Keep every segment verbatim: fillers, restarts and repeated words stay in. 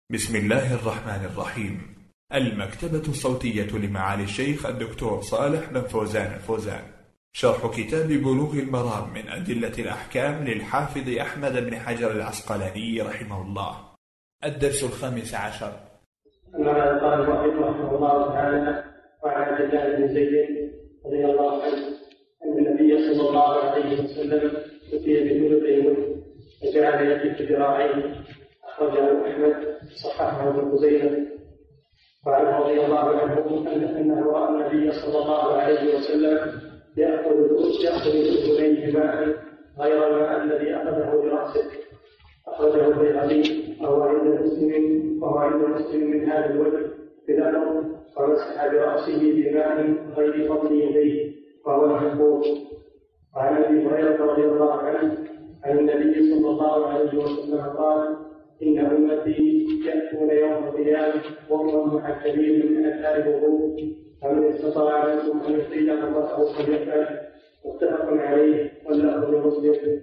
بسم الله الرحمن الرحيم. المكتبة الصوتية لمعالي الشيخ الدكتور صالح بن فوزان الفوزان، شرح كتاب بلوغ المرام من أدلة الأحكام للحافظ أحمد بن حجر العسقلاني رحمه الله. الدرس الخامس عشر. أما قال المؤلف رحمه الله تعالى: وعن عبد الله بن زيد رضي الله عنه أن النبي صلى الله عليه وسلم أتي بجنب فجعل يقف ذراعيه، أخرجه أحمد صححه ابن خزيمة. وعنه رضي الله عنه أنه رأى النبي صلى الله عليه وسلم يأخذ بأذنيه ماء غير الماء الذي أخذه برأسه، أخرجه البيهقي وهو عند مسلم وهو عند مسلم من هذا الوجه بلفظ: ومسح برأسه بماء غير فضل يديه، وهو محفوظ. وعن أبي هريرة رضي الله عنه عن النبي صلى الله عليه وسلم قال: إن أمتي يأتون يوم القيامة وهم محجبين من أثار الوضوء، فمن استطاع منكم أن يطيل رأسه فليفعل. متفق عليه واللفظ لمسلم.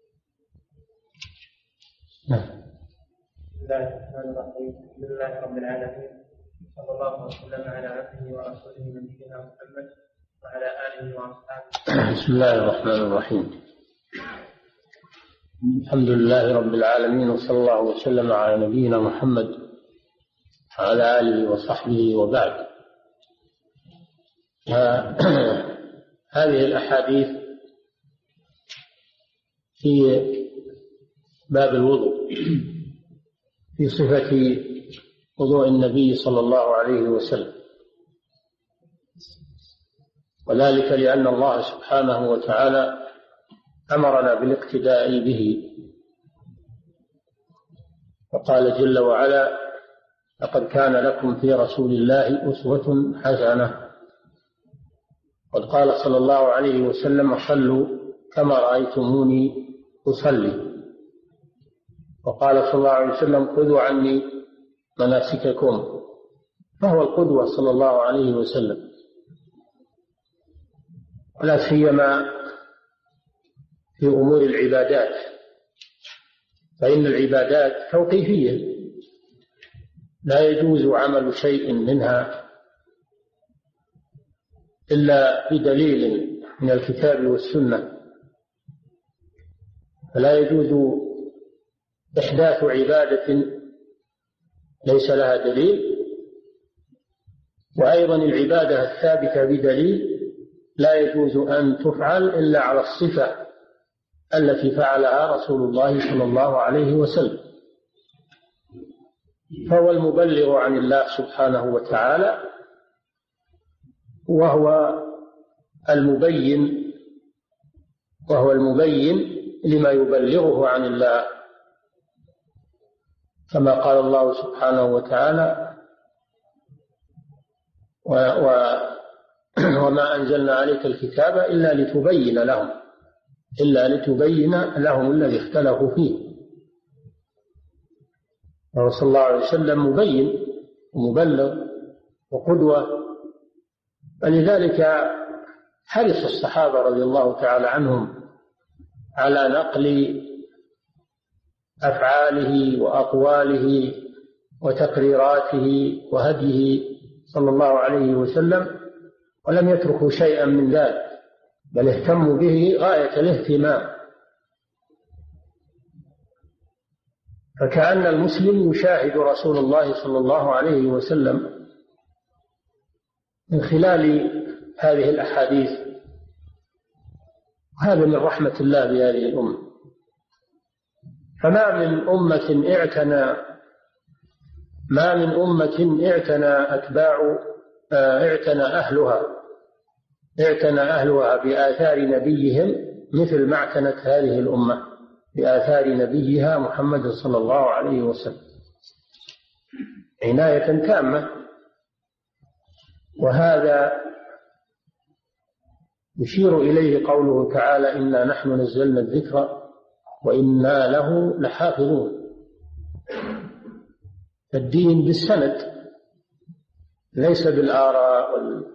بسم الله الرحمن الرحيم. الحمد لله رب العالمين، صلى الله وسلم على عبده ورسوله نبينا محمد وعلى آله وأصحابه. بسم الله الرحمن الرحيم. الحمد لله رب العالمين، وصلى الله وسلم على نبينا محمد وعلى آله وصحبه وبعد. هذه الأحاديث في باب الوضوء، في صفة وضوء النبي صلى الله عليه وسلم، وذلك لأن الله سبحانه وتعالى أمرنا بالاقتداء به، وقال جل وعلا: لقد كان لكم في رسول الله أسوة حسنة. قد قال صلى الله عليه وسلم: صلوا كما رأيتموني أصلي. وقال صلى الله عليه وسلم: خذوا عني مناسككم. فهو القدوة صلى الله عليه وسلم، ولا سيما في أمور العبادات، فإن العبادات توقيفية، لا يجوز عمل شيء منها إلا بدليل من الكتاب والسنة، فلا يجوز إحداث عبادة ليس لها دليل، وأيضا العبادة الثابتة بدليل لا يجوز أن تفعل إلا على الصفة التي فعلها رسول الله صلى الله عليه وسلم. فهو المبلغ عن الله سبحانه وتعالى، وهو المبين وهو المبين لما يبلغه عن الله، كما قال الله سبحانه وتعالى: و و وما أنزلنا عليك الكتاب إلا لتبين لهم إلا لتبين لهم الذي اختلفوا فيه. صلى الله عليه وسلم مبين ومبلغ وقدوة، فلذلك حرص الصحابة رضي الله تعالى عنهم على نقل أفعاله وأقواله وتقريراته وهديه صلى الله عليه وسلم، ولم يتركوا شيئا من ذلك، بل اهتموا به غاية الاهتمام. فكأن المسلم يشاهد رسول الله صلى الله عليه وسلم من خلال هذه الأحاديث، وهذا من رحمة الله بهذه الأمة. فما من أمة اعتنى ما من أمة اعتنى أتباع اعتنى أهلها اعتنى أهلها بآثار نبيهم مثل ما اعتنت هذه الأمة بآثار نبيها محمد صلى الله عليه وسلم عناية تامة. وهذا يشير إليه قوله تعالى: إنا نحن نزلنا الذكر وإنا له لحافظون. الدين بالسند ليس بالآراء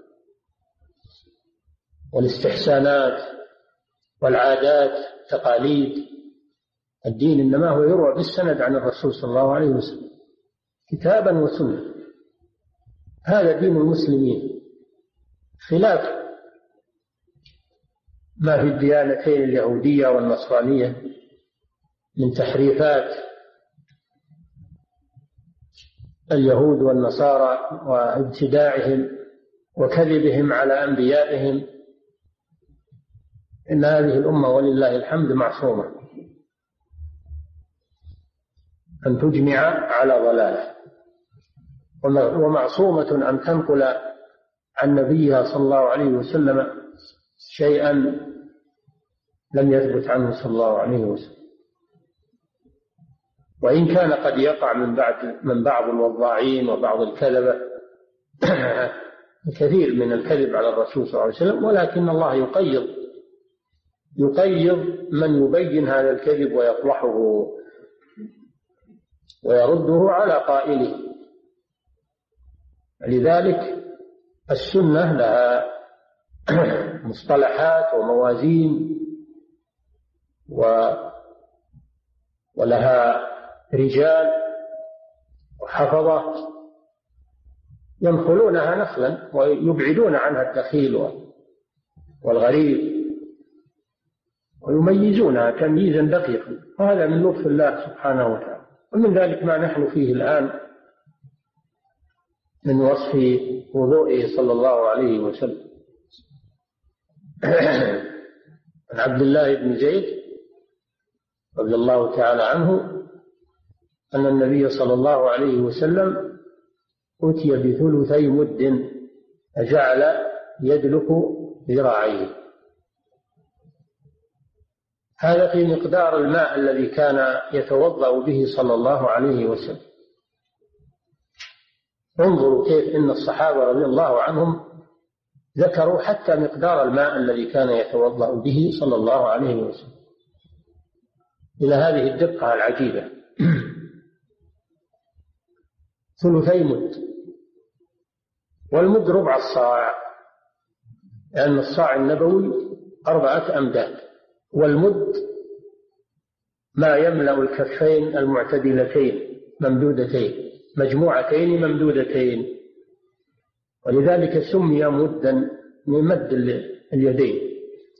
والاستحسانات والعادات التقاليد. الدين إنما هو يروى بالسند عن الرسول صلى الله عليه وسلم. كتابا وسنة. هذا دين المسلمين، خلاف ما في الديانتين اليهودية والنصرانية من تحريفات اليهود والنصارى وابتداعهم وكذبهم على أنبيائهم. إن هذه الأمة ولله الحمد معصومة أن تجمع على ضلاله، ومعصومة أن تنقل عن نبيها صلى الله عليه وسلم شيئا لم يثبت عنه صلى الله عليه وسلم، وإن كان قد يقع من بعد من بعض الوضاعين وبعض الكذبة كثير من الكذب على الرسول صلى الله عليه وسلم، ولكن الله يقيض يقيض من يبين هذا الكذب ويطرحه ويرده على قائله. لذلك السنة لها مصطلحات وموازين ولها رجال وحفظة ينقلونها نقلا ويبعدون عنها الدخيل والغريب ويميزونها تمييزا دقيقا، وهذا من لطف الله سبحانه وتعالى. ومن ذلك ما نحن فيه الآن من وصف وضوئه صلى الله عليه وسلم. عن عبد الله بن زيد رضي الله تعالى عنه أن النبي صلى الله عليه وسلم أتي بثلثي مد فجعل يدلك ذراعيه. هذا في مقدار الماء الذي كان يتوضأ به صلى الله عليه وسلم. انظروا كيف إن الصحابة رضي الله عنهم ذكروا حتى مقدار الماء الذي كان يتوضأ به صلى الله عليه وسلم، إلى هذه الدقة العجيبة. ثلثي مد، والمد ربع الصاع، لأن الصاع النبوي أربعة أمداد، والمد ما يملأ الكفين المعتدلتين ممدودتين مجموعتين ممدودتين، ولذلك سمي مدا من مد اليدين.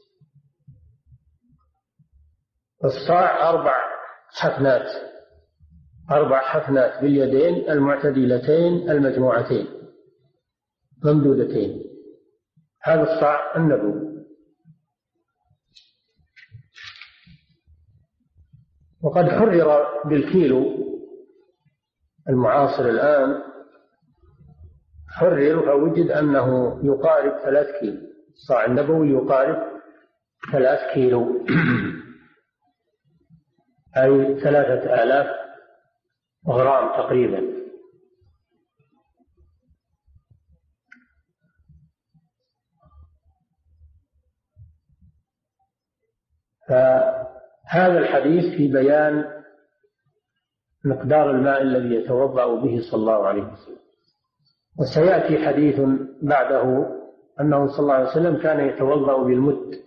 الصاع أربع حفنات أربع حفنات باليدين المعتدلتين المجموعتين ممدودتين، هذا الصاع النبوي. وقد حرر بالكيلو المعاصر الآن، حرر فوجد أنه يقارب ثلاث كيلو، الصاع النبوي يقارب ثلاث كيلو أي ثلاثة آلاف غرام تقريبا. فهذا الحديث في بيان مقدار الماء الذي يتوضأ به صلى الله عليه وسلم. وسيأتي حديث بعده أنه صلى الله عليه وسلم كان يتوضأ بالمد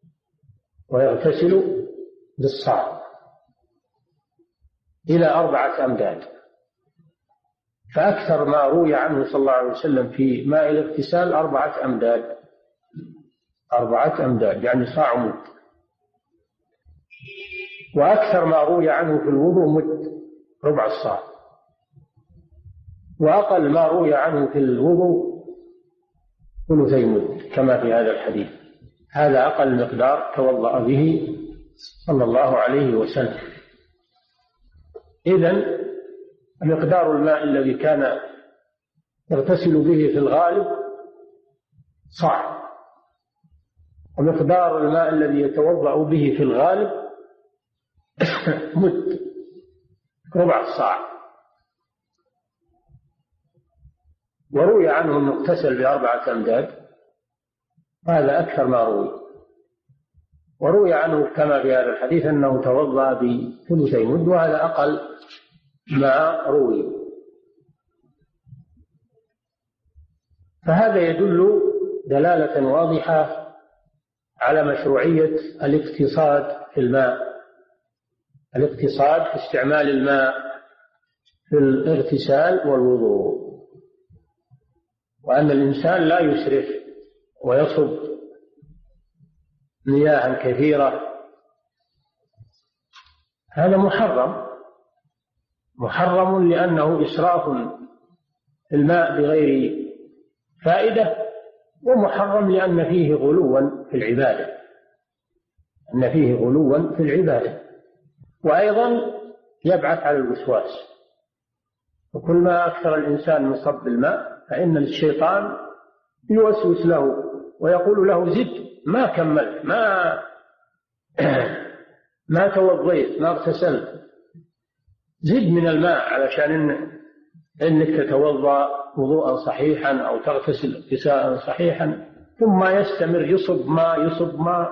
ويغتسل بالصاع إلى أربعة أمداد. فأكثر ما روي عنه صلى الله عليه وسلم في ماء الاغتسال أربعة أمداد أربعة أمداد يعني صاع مد. وأكثر ما روي عنه في الوضوء مد ربع الصاع، وأقل ما روي عنه في الوضوء ثلثي مد كما في هذا الحديث. هذا أقل مقدار توضأ به صلى الله عليه وسلم. إذن مقدار الماء الذي كان يغتسل به في الغالب صاع، ومقدار الماء الذي يتوضأ به في الغالب مد ربع الصاع. وروي عنه أنه اغتسل بأربعة أمداد، هذا أكثر ما روي. وروي عنه كما في هذا الحديث أنه توضأ بثلثي مد، وهذا أقل ما روي. فهذا يدل دلالة واضحة على مشروعية الاقتصاد في الماء، الاقتصاد في استعمال الماء في الاغتسال والوضوء، وأن الإنسان لا يسرف ويصب مياه كثيرة، هذا محرم محرم لأنه إسراف الماء بغير فائدة، ومحرم لأن فيه غلوا في العبادة أن فيه غلوا في العبادة وأيضا يبعث على الوسواس. وكل ما أكثر الإنسان من صب الماء فإن الشيطان يوسوس له ويقول له زد، ما كملت، ما ما توضيت، ما اغتسلت، زد من الماء علشان إن إنك تتوضأ وضوءا صحيحا أو تغتسل اغتسالا صحيحا، ثم يستمر يصب ما يصب ما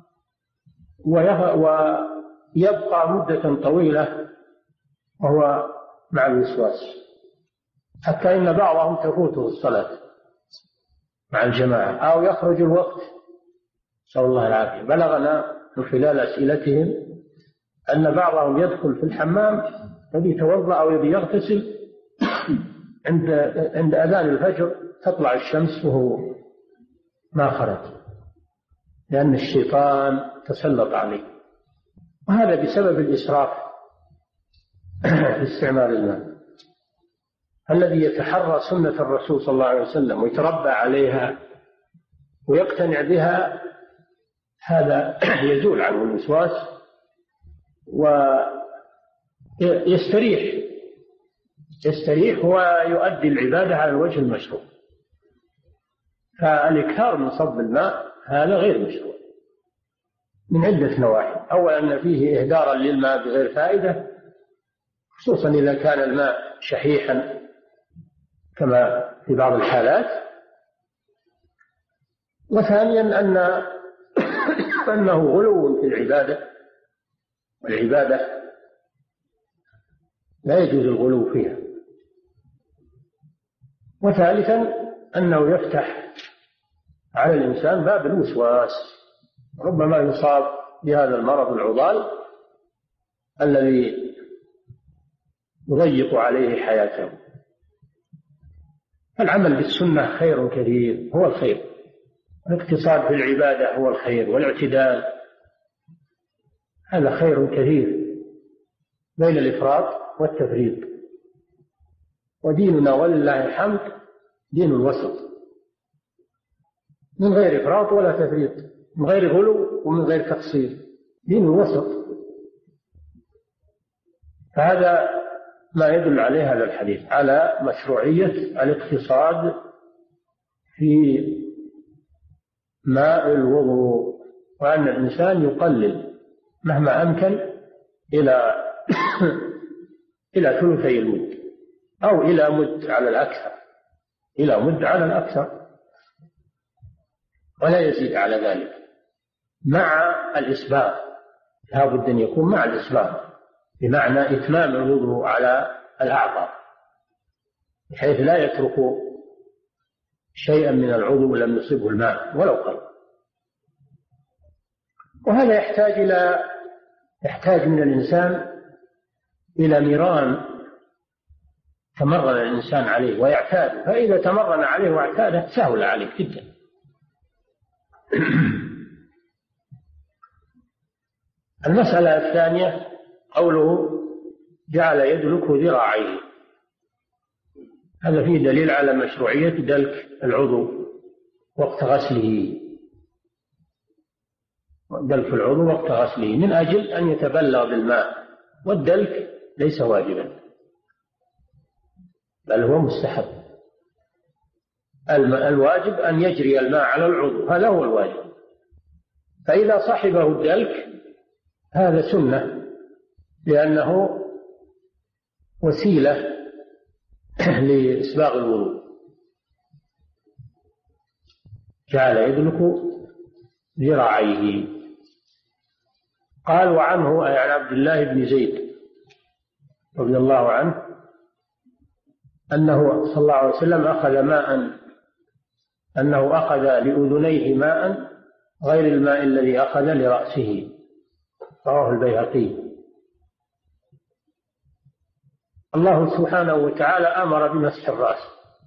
ويبقى مدة طويلة وهو مع الوسواس، حتى إن بعضهم تفوته الصلاة مع الجماعة أو يخرج الوقت، نسأل الله العافية. بلغنا من خلال أسئلتهم أن بعضهم يدخل في الحمام يبي يتوضأ أو يبي يغتسل عند عند أذان الفجر تطلع الشمس وهو ما خرج، لأن الشيطان تسلط عليه، وهذا بسبب الإسراف في استعمال الماء. الذي يتحرى سنة الرسول صلى الله عليه وسلم ويتربى عليها ويقتنع بها هذا يزول عنه الوسواس ويستريح يستريح ويؤدي العبادة على الوجه المشروع. فالإكثار من صب الماء هذا غير مشروع من عدة نواحي. أولا أن فيه إهدارا للماء بغير فائدة، خصوصا إذا كان الماء شحيحا كما في بعض الحالات. وثانيا أن أنه غلو في العبادة، والعبادة لا يجوز الغلو فيها. وثالثا أنه يفتح على الإنسان باب الوسواس، ربما يصاب بهذا المرض العضال الذي يضيق عليه حياته. العمل بالسنة خير كثير، هو الخير. الاقتصاد في العبادة هو الخير، والاعتدال هذا خير كثير بين الإفراط والتفريط. وديننا ولله الحمد دين الوسط، من غير إفراط ولا تفريط، من غير غلو ومن غير تقصير، دين الوسط. فهذا ما يدل عليه هذا الحديث على مشروعية الاقتصاد في ماء الوضوء، وأن الإنسان يقلل مهما أمكن إلى إلى ثلثي المد أو إلى مد على الأكثر، إلى مد على الأكثر، ولا يزيد على ذلك، مع الإسباغ. لابد أن يكون مع الإسباغ بمعنى إتمام الوضوء على الأعضاء، بحيث لا يترك شيئا من العضو لم يصبه الماء ولو قل. وهذا يحتاج إلى يحتاج من الإنسان إلى مران تمرن الإنسان عليه ويعتاد، فإذا تمرن عليه واعتاده سهل عليه جدا. المسألة الثانية قوله جعل يدلك ذراعيه، هذا فيه دليل على مشروعية دلك العضو وقت غسله، دلك العضو وقت غسله من أجل أن يتبلغ بالماء، والدلك ليس واجبا بل هو مستحب. الواجب أن يجري الماء على العضو، هذا هو الواجب. فإذا صحبه الدلك هذا سنة، لأنه وسيلة لإسباغ الوضوء. جعل يدلك ذراعيه. قال وعنه أي عن عبد الله بن زيد رضي الله عنه أنه صلى الله عليه وسلم أخذ ماء أنه أخذ لأذنيه ماء غير الماء الذي أخذ لرأسه، رواه البيهقي. الله سبحانه وتعالى أمر بمسح الرأس،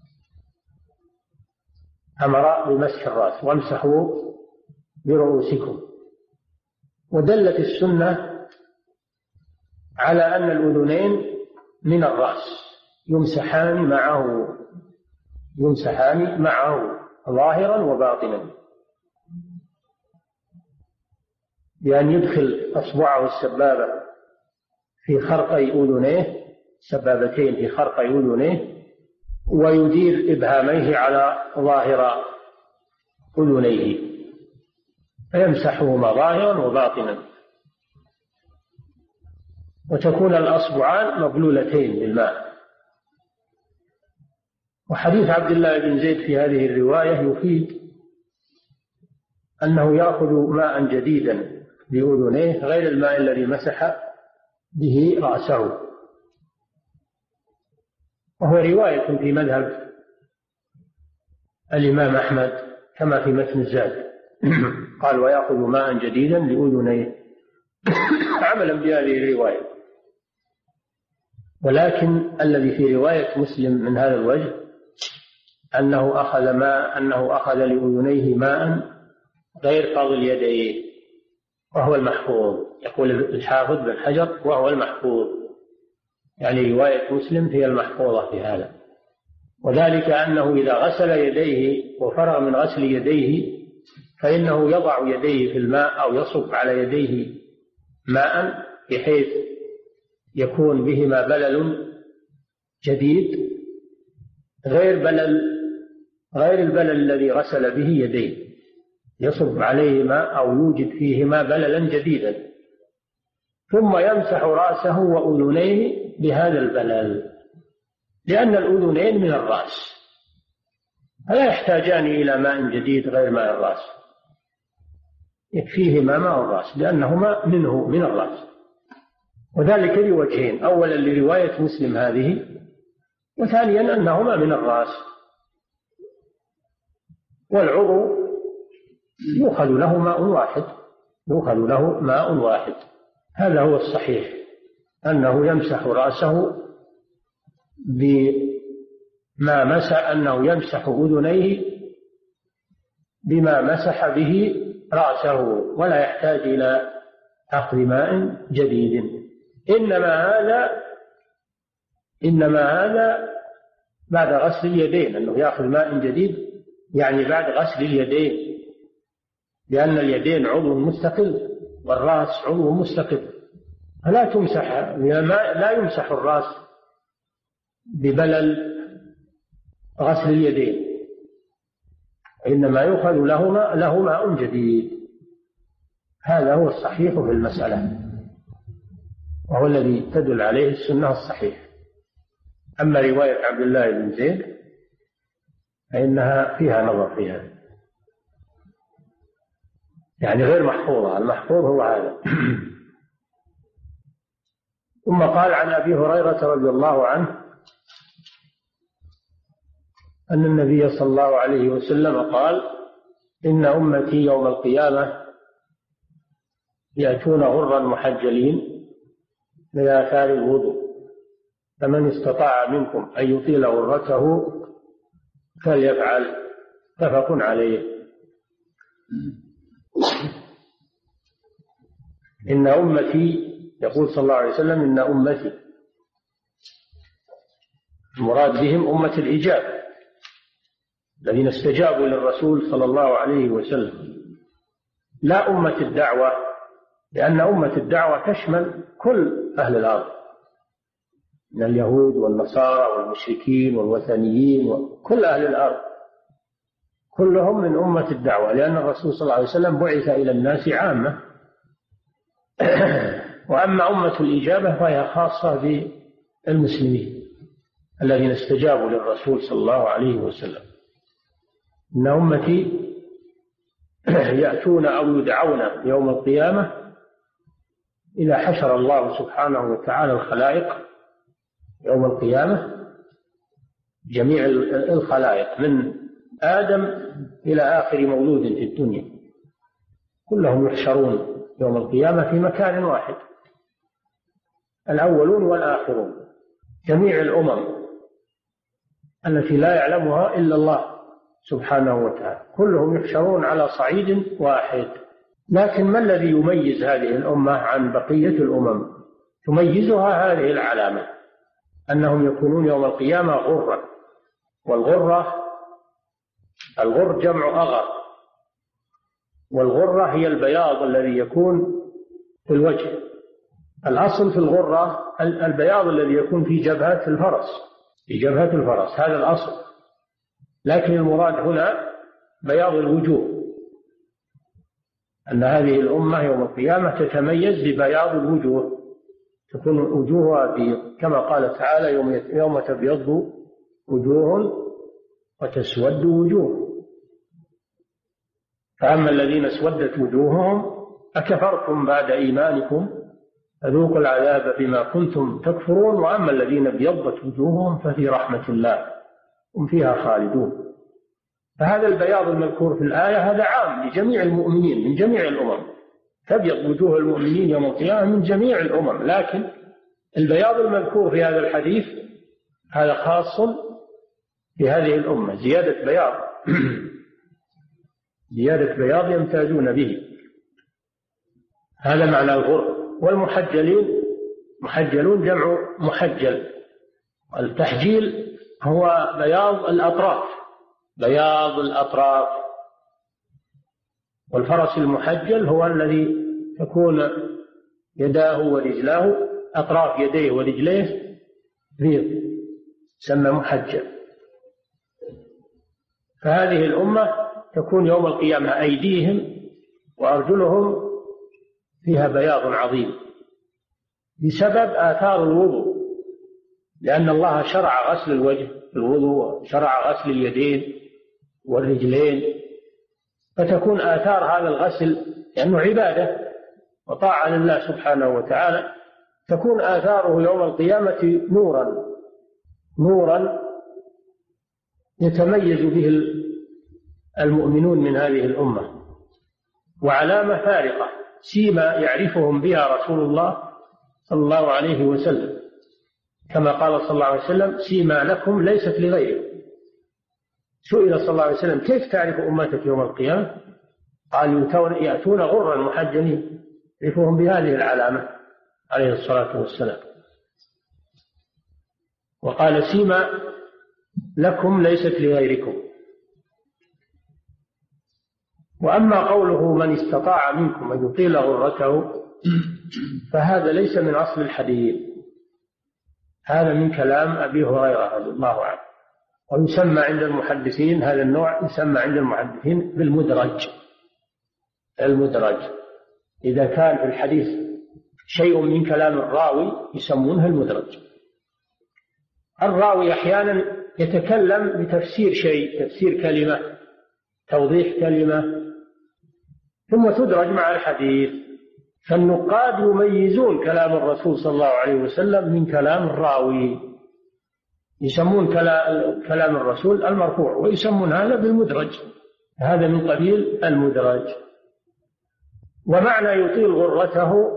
أمر بمسح الرأس وامسحوا برؤوسكم. ودلت السنة على أن الأذنين من الرأس يمسحان معه يمسحان معه ظاهرا وباطنا، بأن يدخل أصبعه السبابة في خرقي أذنيه، سبابتين في خرقي أذنيه، ويدير إبهاميه على ظاهر أذنيه فيمسحهما ظاهرا وباطنا، وتكون الأصبعان مبلولتين بالماء. وحديث عبد الله بن زيد في هذه الرواية يفيد أنه يأخذ ماء جديدا لأذنيه غير الماء الذي مسح به رأسه، وهو رواية في مذهب الإمام أحمد كما في متن الزاد قال ويأخذ ماء جديدا لأذنيه عملا بهذه الرواية. ولكن الذي في رواية مسلم من هذا الوجه أنه أخذ ماء أنه أخذ لأذنيه ماء غير فاضل يديه، وهو المحفوظ. يقول الحافظ بن حجر وهو المحفوظ، يعني رواية مسلم هي المحفوظة في هذا. وذلك أنه إذا غسل يديه وفرغ من غسل يديه فإنه يضع يديه في الماء أو يصب على يديه ماء بحيث يكون بهما بلل جديد غير بلل غير البلل الذي غسل به يديه، يصب عليهما أو يوجد فيهما بللا جديدا، ثم يمسح رأسه وأذنيه بهذا البلل، لأن الأذنين من الرأس فلا يحتاجان إلى ماء جديد غير ماء الرأس، يكفيهما ماء الرأس لأنهما منه من الرأس. وذلك لوجهين: أولا لرواية مسلم هذه، وثانيا أنهما من الرأس. والعضو يؤخذ له ماء واحد يؤخذ له ماء واحد هذا هو الصحيح، أنه يمسح رأسه بما مسح أنه يمسح أذنيه بما مسح به رأسه، ولا يحتاج إلى أخذ ماء جديد. إنما هذا إنما هذا بعد غسل اليدين، أنه يأخذ ماء جديد يعني بعد غسل اليدين، لأن اليدين عضو مستقل والرأس عضو مستقل، فلا تمسح لا يمسح الرأس ببلل غسل اليدين، إنما يؤخذ له له ماء جديد. هذا هو الصحيح في المسألة، وهو الذي تدل عليه السنة الصحيح. أما رواية عبد الله بن زيد فإنها فيها نظر فيها، يعني غير محفوظة. المحفوظ هو هذا. ثم قال عن أبي هريرة رضي الله عنه أن النبي صلى الله عليه وسلم قال: إن أمتي يوم القيامة يأتون غرا محجلين من آثار الوضوء، فمن استطاع منكم أن يطيل غرته فليفعل. متفق عليه. إن أمتي، يقول صلى الله عليه وسلم: إن أمتي، المراد بهم أمة الإجابة الذين استجابوا للرسول صلى الله عليه وسلم، لا أمة الدعوة، لأن أمة الدعوة تشمل كل أهل الأرض من اليهود والنصارى والمشركين والوثنيين وكل أهل الأرض، كلهم من أمة الدعوة، لأن الرسول صلى الله عليه وسلم بعث إلى الناس عامة. وأما أمة الإجابة فهي خاصة بالمسلمين الذين استجابوا للرسول صلى الله عليه وسلم. إن أمتي يأتون أو يدعون يوم القيامة إذا حشر الله سبحانه وتعالى الخلائق يوم القيامة، جميع الخلائق من آدم إلى آخر مولود في الدنيا، كلهم يحشرون يوم القيامة في مكان واحد، الأولون والآخرون. جميع الأمم التي لا يعلمها إلا الله سبحانه وتعالى، كلهم يحشرون على صعيد واحد. لكن ما الذي يميز هذه الأمة عن بقية الأمم؟ تميزها هذه العلامة، أنهم يكونون يوم القيامة غرا. والغرة الغر جمع أغر، والغرة هي البياض الذي يكون في الوجه. الأصل في الغرة البياض الذي يكون في جبهة الفرس، في جبهة الفرس، هذا الأصل. لكن المراد هنا بياض الوجوه، أن هذه الأمة يوم القيامة تتميز ببياض الوجوه، تكون وجوهها بيض، كما قال تعالى: يوم يوم تبيض وجوه وتسود وجوه. فأما الذين اسودت وجوههم أكفرتم بعد إيمانكم فذوقوا العذاب بما كنتم تكفرون، وأما الذين ابيضت وجوههم ففي رحمة الله هم فيها خالدون. فهذا البياض المذكور في الآية هذا عام لجميع المؤمنين من جميع الأمم، تبيض وجوه المؤمنين يوم القيامة من جميع الأمم. لكن البياض المذكور في هذا الحديث هذا خاص بهذه الأمة، زيادة بياض زيادة بياض يمتازون به، هذا معنى الغر. والمحجلين محجلون جمع محجل، التحجيل هو بياض الأطراف، بياض الأطراف. والفرس المحجل هو الذي تكون يداه ورجلاه، أطراف يديه ورجليه بيض، سمى محجل. فهذه الأمة تكون يوم القيامة أيديهم وأرجلهم فيها بياض عظيم بسبب آثار الوضوء، لأن الله شرع غسل الوجه الوضوء، شرع غسل اليدين والرجلين، فتكون آثار هذا الغسل لأنه عبادة وطاعة لله سبحانه وتعالى، تكون آثاره يوم القيامة نورا نورا يتميز به المؤمنون من هذه الأمة، وعلامة فارقة سيما يعرفهم بها رسول الله صلى الله عليه وسلم، كما قال صلى الله عليه وسلم: سيما لكم ليست لغيركم. سئل صلى الله عليه وسلم: كيف تعرف أمتك يوم القيامة؟ قال: يأتون غرا محجلين، يعرفهم بهذه العلامة عليه الصلاة والسلام. وقال: سيما لكم ليست لغيركم. وأما قوله: من استطاع منكم أن يطيل غرته، فهذا ليس من أصل الحديث، هذا من كلام أبي هريرة رضي الله عنه. ويسمى عند المحدثين هذا النوع يسمى عند المحدثين بالمدرج. المدرج إذا كان في الحديث شيء من كلام الراوي يسمونه المدرج. الراوي أحيانا يتكلم بتفسير شيء، تفسير كلمة، توضيح كلمة، ثم تدرج مع الحديث. فالنقاد يميزون كلام الرسول صلى الله عليه وسلم من كلام الراوي، يسمون كلام الرسول المرفوع ويسمون هذا بالمدرج، هذا من قبيل المدرج. ومعنى يطيل غرته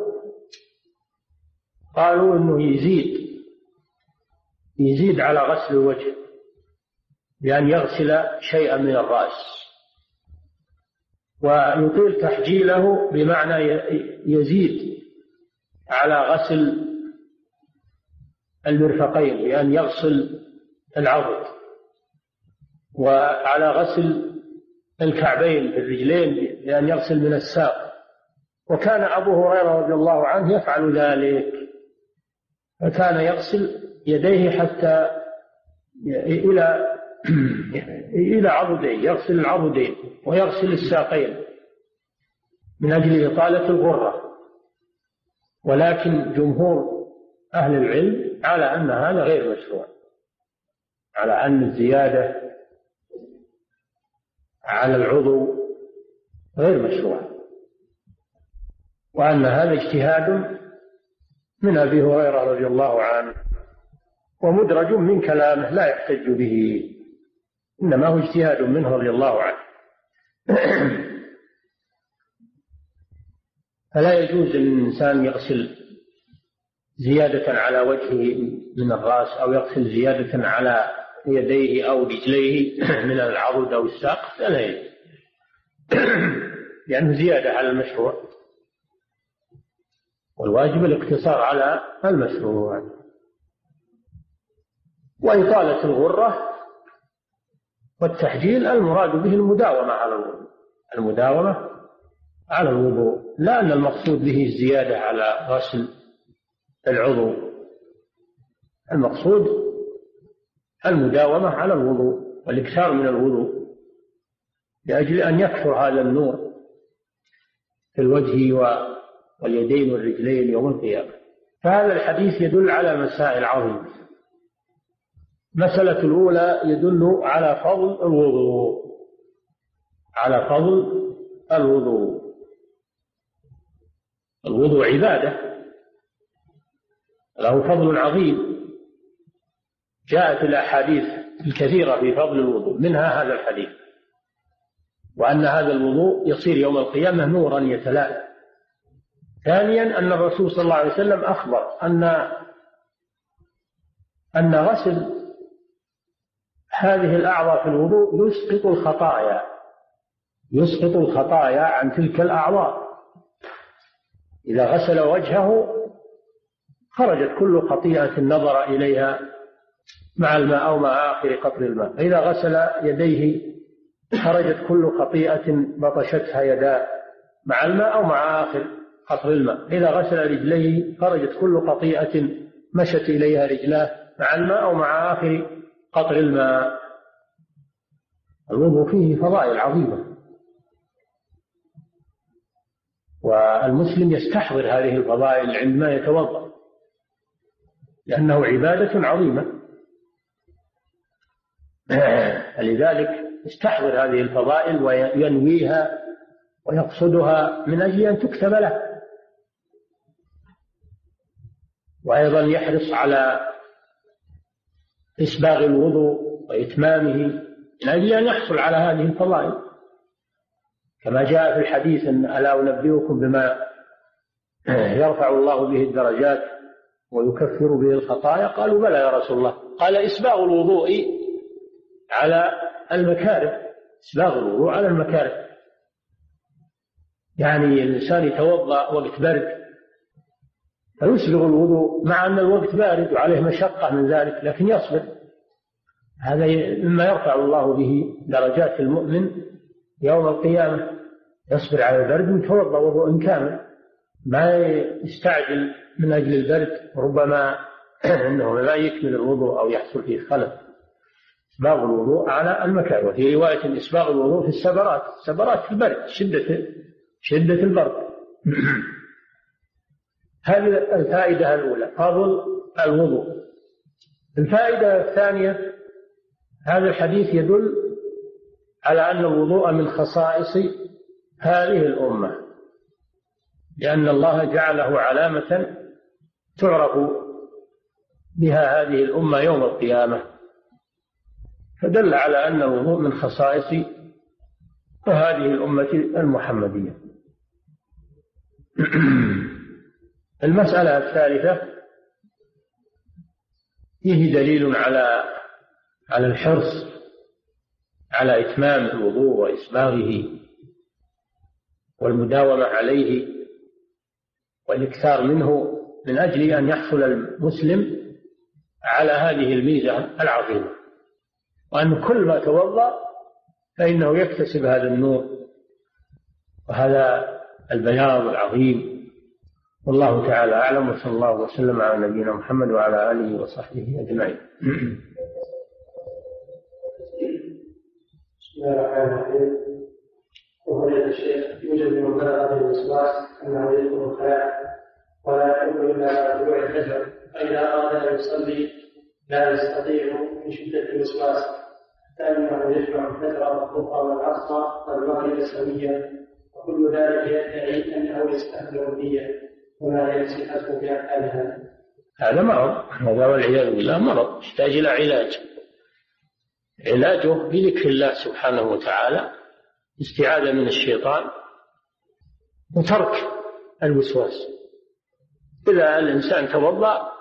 قالوا إنه يزيد يزيد على غسل الوجه بأن يغسل شيئا من الرأس، ويطيل تحجيله بمعنى يزيد على غسل المرفقين بأن يغسل العضد، وعلى غسل الكعبين بالرجلين بأن يغسل من الساق. وكان أبو هريرة رضي الله عنه يفعل ذلك، فكان يغسل يديه حتى إلى إلى عضدين، يغسل العضدين ويغسل الساقين من أجل إطالة الغرة. ولكن جمهور أهل العلم على أن هذا غير مشروع، على أن الزيادة على العضو غير مشروع، وأن هذا اجتهاد من أبي هريرة رضي الله عنه ومدرج من كلامه لا يحتج به، إنما هو اجتهاد منه رضي الله عنه. فلا يجوز للإنسان يغسل زيادة على وجهه من الرأس، أو يغسل زيادة على يديه أو رجليه من العضد أو الساق فلا يجوز، لأنه زيادة على المشروع، والواجب الاقتصار على المشروع. وإطالة الغرة والتحجيل المراد به المداومة على الوضوء، المداومة على الوضوء، لا أن المقصود به الزيادة على غسل العضو، المقصود المداومة على الوضوء والإكثار من الوضوء لأجل أن يكثر هذا النور في الوجه واليدين والرجلين يوم القيامة. فهذا الحديث يدل على مسائل عظيمة. المسألة الأولى يدل على فضل الوضوء، على فضل الوضوء. الوضوء عبادة له فضل عظيم، جاءت الأحاديث الكثيرة في فضل الوضوء، منها هذا الحديث، وأن هذا الوضوء يصير يوم القيامة نورا يتلألأ. ثانيا أن الرسول صلى الله عليه وسلم أخبر أن أن غسل هذه الأعضاء في الوضوء يسقط الخطايا، يسقط الخطايا عن تلك الأعضاء. إذا غسل وجهه خرجت كل خطيئة نظر إليها مع الماء أو مع آخر قطر الماء. إذا غسل يديه خرجت كل خطيئة بطشتها يداه مع الماء أو مع آخر قطر الماء. إذا غسل رجليه خرجت كل خطيئة مشت إليها رجلاه مع الماء أو مع آخر قطر الماء. الوضوء فيه فضائل عظيمة، والمسلم يستحضر هذه الفضائل عندما يتوضأ، لأنه عبادة عظيمة. لذلك يستحضر هذه الفضائل وينويها ويقصدها من أجل أن تكتب له، وأيضا يحرص على إسباغ الوضوء وإتمامه من أجل أن يحصل على هذه الفضائل، كما جاء في الحديث أن ألا أنبئكم بما يرفع الله به الدرجات ويكفر به الخطايا؟ قالوا بلى يا رسول الله. قال إسباغ الوضوء على المكاره، إسباغ الوضوء على المكاره، يعني الإنسان يتوضأ وقت برد فيسبغ الوضوء مع أن الوقت بارد وعليه مشقة من ذلك، لكن يصبر. هذا مما يرفع الله به درجات المؤمن يوم القيامة، يصبر على البرد ويتوضأ وضوء كامل، ما يستعجل من أجل البرد، ربما أنه لا يكمل الوضوء أو يحصل فيه خلل. إسباغ الوضوء على المكاره. وفي رواية إسباغ الوضوء في السبرات، السبرات في البرد، شدة شدة البرد. هذه الفائدة الأولى، فضل الوضوء. الفائدة الثانية، هذا الحديث يدل على أن الوضوء من خصائص هذه الأمة، لأن الله جعله علامة تعرف بها هذه الأمة يوم القيامة، فدل على أن الوضوء من خصائص هذه الأمة المحمدية. المسألة الثالثة فيه دليل على على الحرص على إتمام الوضوء وإسباغه والمداومة عليه والإكثار منه من أجل أن يحصل المسلم على هذه الميزة العظيمة، وأن كل ما توضأ فإنه يكتسب هذا النور وهذا البياض العظيم. والله تعالى أعلم، وصلى الله وسلم على نبينا محمد وعلى آله وصحبه أجمعين. بسم الله الرحمن الرحيم. وفضيلة الشيخ، يوجد من بلغ الوسواس أنه يدخل الخلاء ولا يدخل إلا بعد طلوع الفجر، فإذا أراد أن يصلي لا يستطيع من شدة الوسواس، حتى أنه يجمع الفجر والظهر والعصر والمغرب سويا، وكل ذلك يدعي أنه يستحضر النية، وما هي صحته في أحكام هذا؟ هذا مرض، هذا والعياذ بالله مرض يحتاج إلى علاج. علاجه بذكر الله سبحانه وتعالى، استعاذة من الشيطان، وترك الوسواس، إذا الإنسان توضأ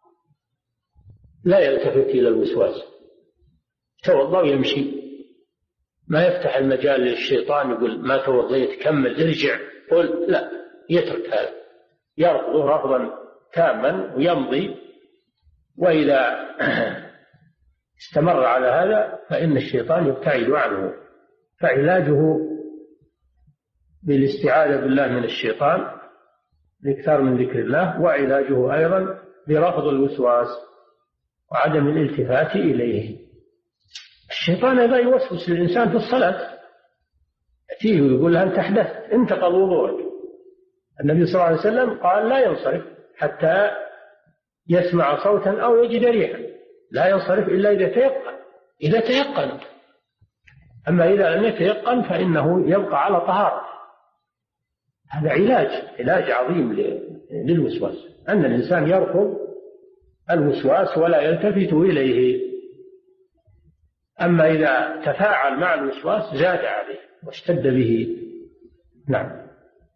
لا يلتفت إلى الوسواس، توضأ ويمشي، ما يفتح المجال للشيطان يقول ما توضيت كمل ارجع قل، لا، يترك هذا، يرفض رفضا تاما ويمضي. وإذا استمر على هذا فإن الشيطان يبتعد عنه. فعلاجه بالاستعاذة بالله من الشيطان، الإكثار من ذكر الله، وعلاجه أيضا برفض الوسواس وعدم الالتفات إليه. الشيطان أيضا يوسوس للإنسان في الصلاة، يأتيه ويقول له أنت أحدثت، انتقض وضوءك. النبي صلى الله عليه وسلم قال لا ينصرف حتى يسمع صوتا أو يجد ريحا، لا ينصرف إلا إذا تيقن، إذا تيقن. أما إذا لم يتيقن فإنه يبقى على طهارة. هذا علاج علاج عظيم للوسواس، أن الإنسان يرفض الوسواس ولا يلتفت إليه. أما إذا تفاعل مع الوسواس زاد عليه واشتد به. نعم.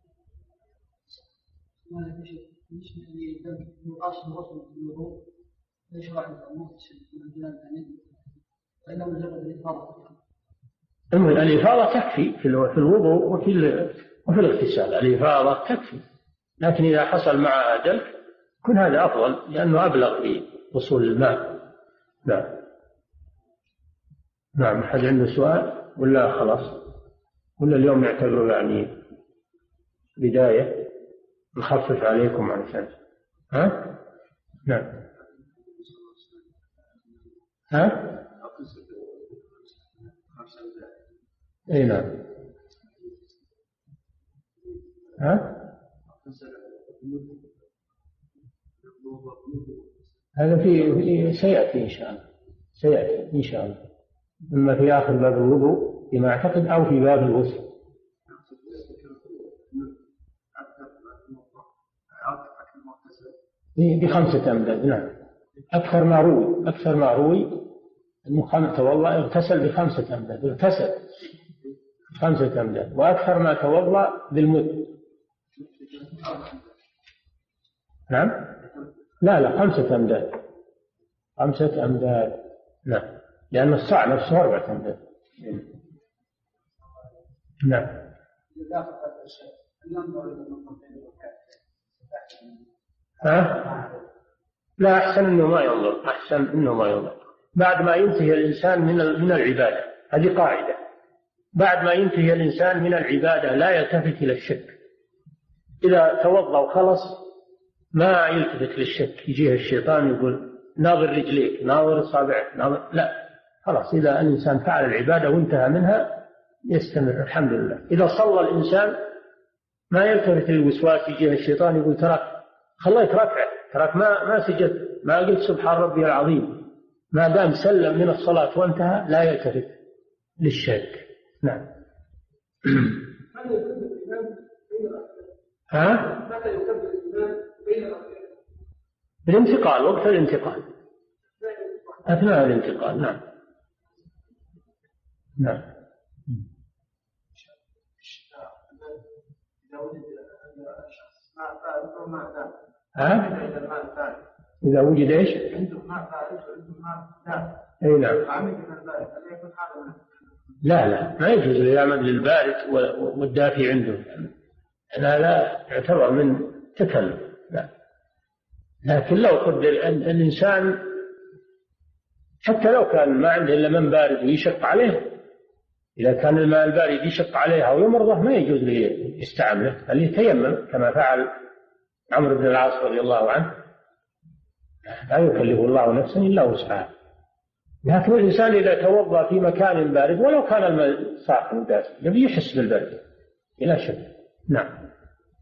الإفاضة تكفي في الوضوء وفي وفي الاغتسال، الإفاضة تكفي، لكن إذا حصل معها دلك يكون هذا أفضل لأنه أبلغ في وصول الماء. نعم. نعم. حد عنده سؤال ولا خلاص؟ ولا اليوم نعتبره يعني بداية نخفف عليكم عن سنة؟ ها؟ نعم. ها؟ اي نعم. ها؟ هذا في, في سيأتي إن شاء الله، سيأتي إن شاء الله، إما في آخر باب الوضوء فيما أعتقد أو في باب الغسل. بخمسة أمداد. نعم. أكثر ما روي أكثر ما روي أنه توضأ اغتسل بخمسة أمداد، اغتسل خمسة أمداد، وأكثر ما توضأ بالمد. نعم. لا لا خمسة أمداد، خمسة أمداد. نعم. لأن الصاع نفسه أربعة أمداد. نعم. ها؟ لا، أحسن إنه ما ينظر، أحسن إنه ما ينظر بعد ما ينتهي الإنسان من من العبادة. هذه قاعدة، بعد ما ينتهي الإنسان من العبادة لا يلتفت إلى الشك. إذا توضأ وخلص ما يلتفت للشك، يجيه الشيطان يقول ناظر رجليك، ناظر أصابعك، ناظر، لا، خلاص. إذا الإنسان فعل العبادة وانتهى منها يستمر الحمد لله. إذا صلى الإنسان ما يلتفت للوسواس، يجيه الشيطان يقول تراك خليت ركعة، تراك ما ما سجد، ما قلت سبحان ربي العظيم، ما دام سلم من الصلاة وانتهى لا يلتفت للشك. نعم. ها؟ بالانتقال، وقت الانتقال، أثناء الانتقال. نعم. نعم. ها؟ إذا وجد إيش؟ أي نعم. لا لا، ما يجوز اليعمد للبارد والدافي عنده، لا لا يعتبر من تكلف. لا، لكن لو قدر الإنسان حتى لو كان ما عنده إلا من بارد ويشق عليه، إذا كان الماء البارد يشق عليه أو يمرضه ما يجوز له يستعمله، بل يتيمم كما فعل عمرو بن العاص رضي الله عنه. لا يكلف الله نفسا إلا وسعها. لكن الإنسان إذا توضأ في مكان بارد ولو كان الماء ساخن دافئ يبي يحس بالبرد بلا شك. نعم.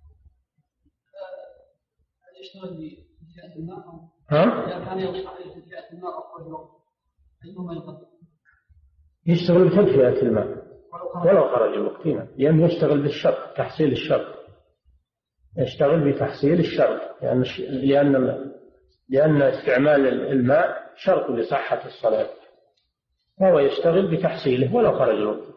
ها؟ يشتغل بتدفئة الماء ولو خرج الوقت، لأنه يشتغل بالشرط، تحصيل الشرط، يشتغل بتحصيل الشرط، لأن لأن لأن استعمال الماء شرط لصحة الصلاة، وهو يشتغل بتحصيله ولو خرج الوقت.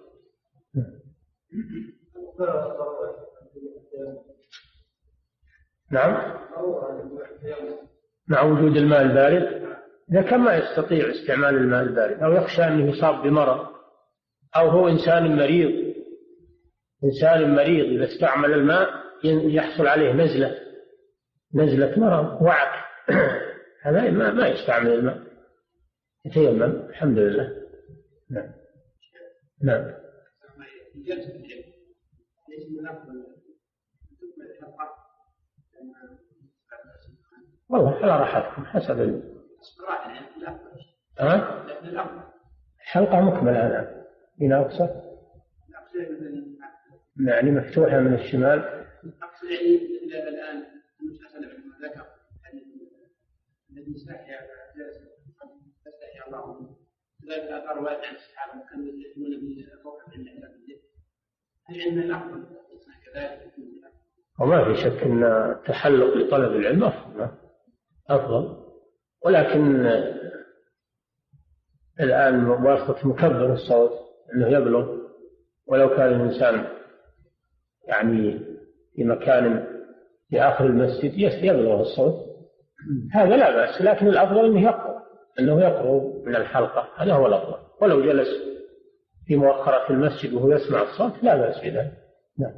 نعم، مع وجود الماء البارد. إذا كان ما يستطيع استعمال الماء البارد أو يخشى أنه يصاب بمرض، أو هو إنسان مريض إنسان مريض إذا استعمل الماء يحصل عليه نزلة نزلة مرض وعك هذا ما ما يستعمل الماء، يتيمم. الحمد لله. نعم نعم. والله على راحتكم حسب ال... ها؟ حلقة مكملة الآن إلى أقصى يعني مفتوحة من الشمال. أقصد يعني الآن المسألة ما ذكر الذي استحيا استحيا الله ذلك أثر واحد عن الصحابة كانوا يستحيون بالروح من العلاج. هل عندنا الأفضل كذلك؟ وما في شك أن التحلق لطلب العلم أفضل أفضل، ولكن الآن واسطة مكبر الصوت أنه يبلغ، ولو كان الإنسان يعني في مكان في آخر المسجد يبلغ الصوت هذا لا بأس، لكن الأفضل أنه يقرأ أنه يقرأ من الحلقة، هذا هو الأفضل. ولو جلس في مؤخرة المسجد وهو يسمع الصوت لا بأس بذلك. نعم.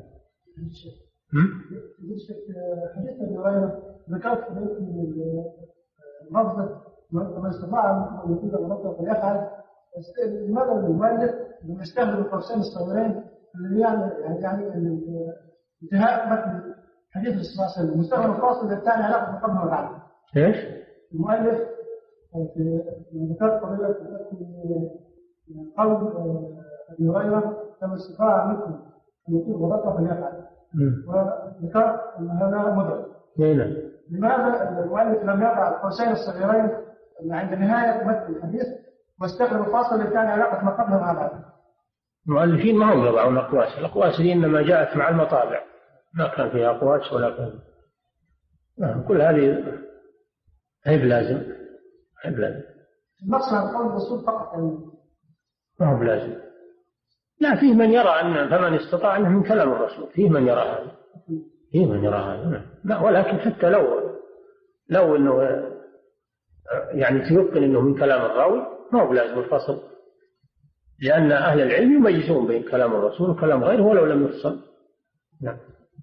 حديث الرواية ذكرت من لفظة من استطاع أن يطيل الركعة فليفعل. لماذا المؤلف يستخدم القوسين الصغيرين اللي يعني يعني انتهاء متن حديث الرسول صلى الله عليه وسلم مستخدم الفاصل الثاني علاقة قبله وبعده؟ ايش؟ المؤلف في ذكرت قضية من قول ابي هريرة كما استطاع منكم أن يطيل الركعة فليفعل، وذكرت أن هذا مدرج. لماذا المؤلف لم يضع القوسين الصغيرين عند نهاية متن الحديث واستخدم الفاصل الثاني علاقة ما قبله مع بعض؟ المؤلفين ما هم يضعون أقواس، الأقواس دي إنما جاءت مع المطابع، ما كان فيها أقواس ولا كان كل هذه هي بلازم هي بلازم. النص عن قول الرسول فقط ما هو بلازم. لا، فيه من يرى أن فمن استطاع أنه من كلام الرسول، فيه من يرى هذا فيه من يرى هذا لا، ولكن حتى لو لو أنه يعني تيقن أنه من كلام الراوي ما هو بلازم الفصل، لأن أهل العلم يميزون بين كلام الرسول وكلام غيره ولو لم يفصل. نعم.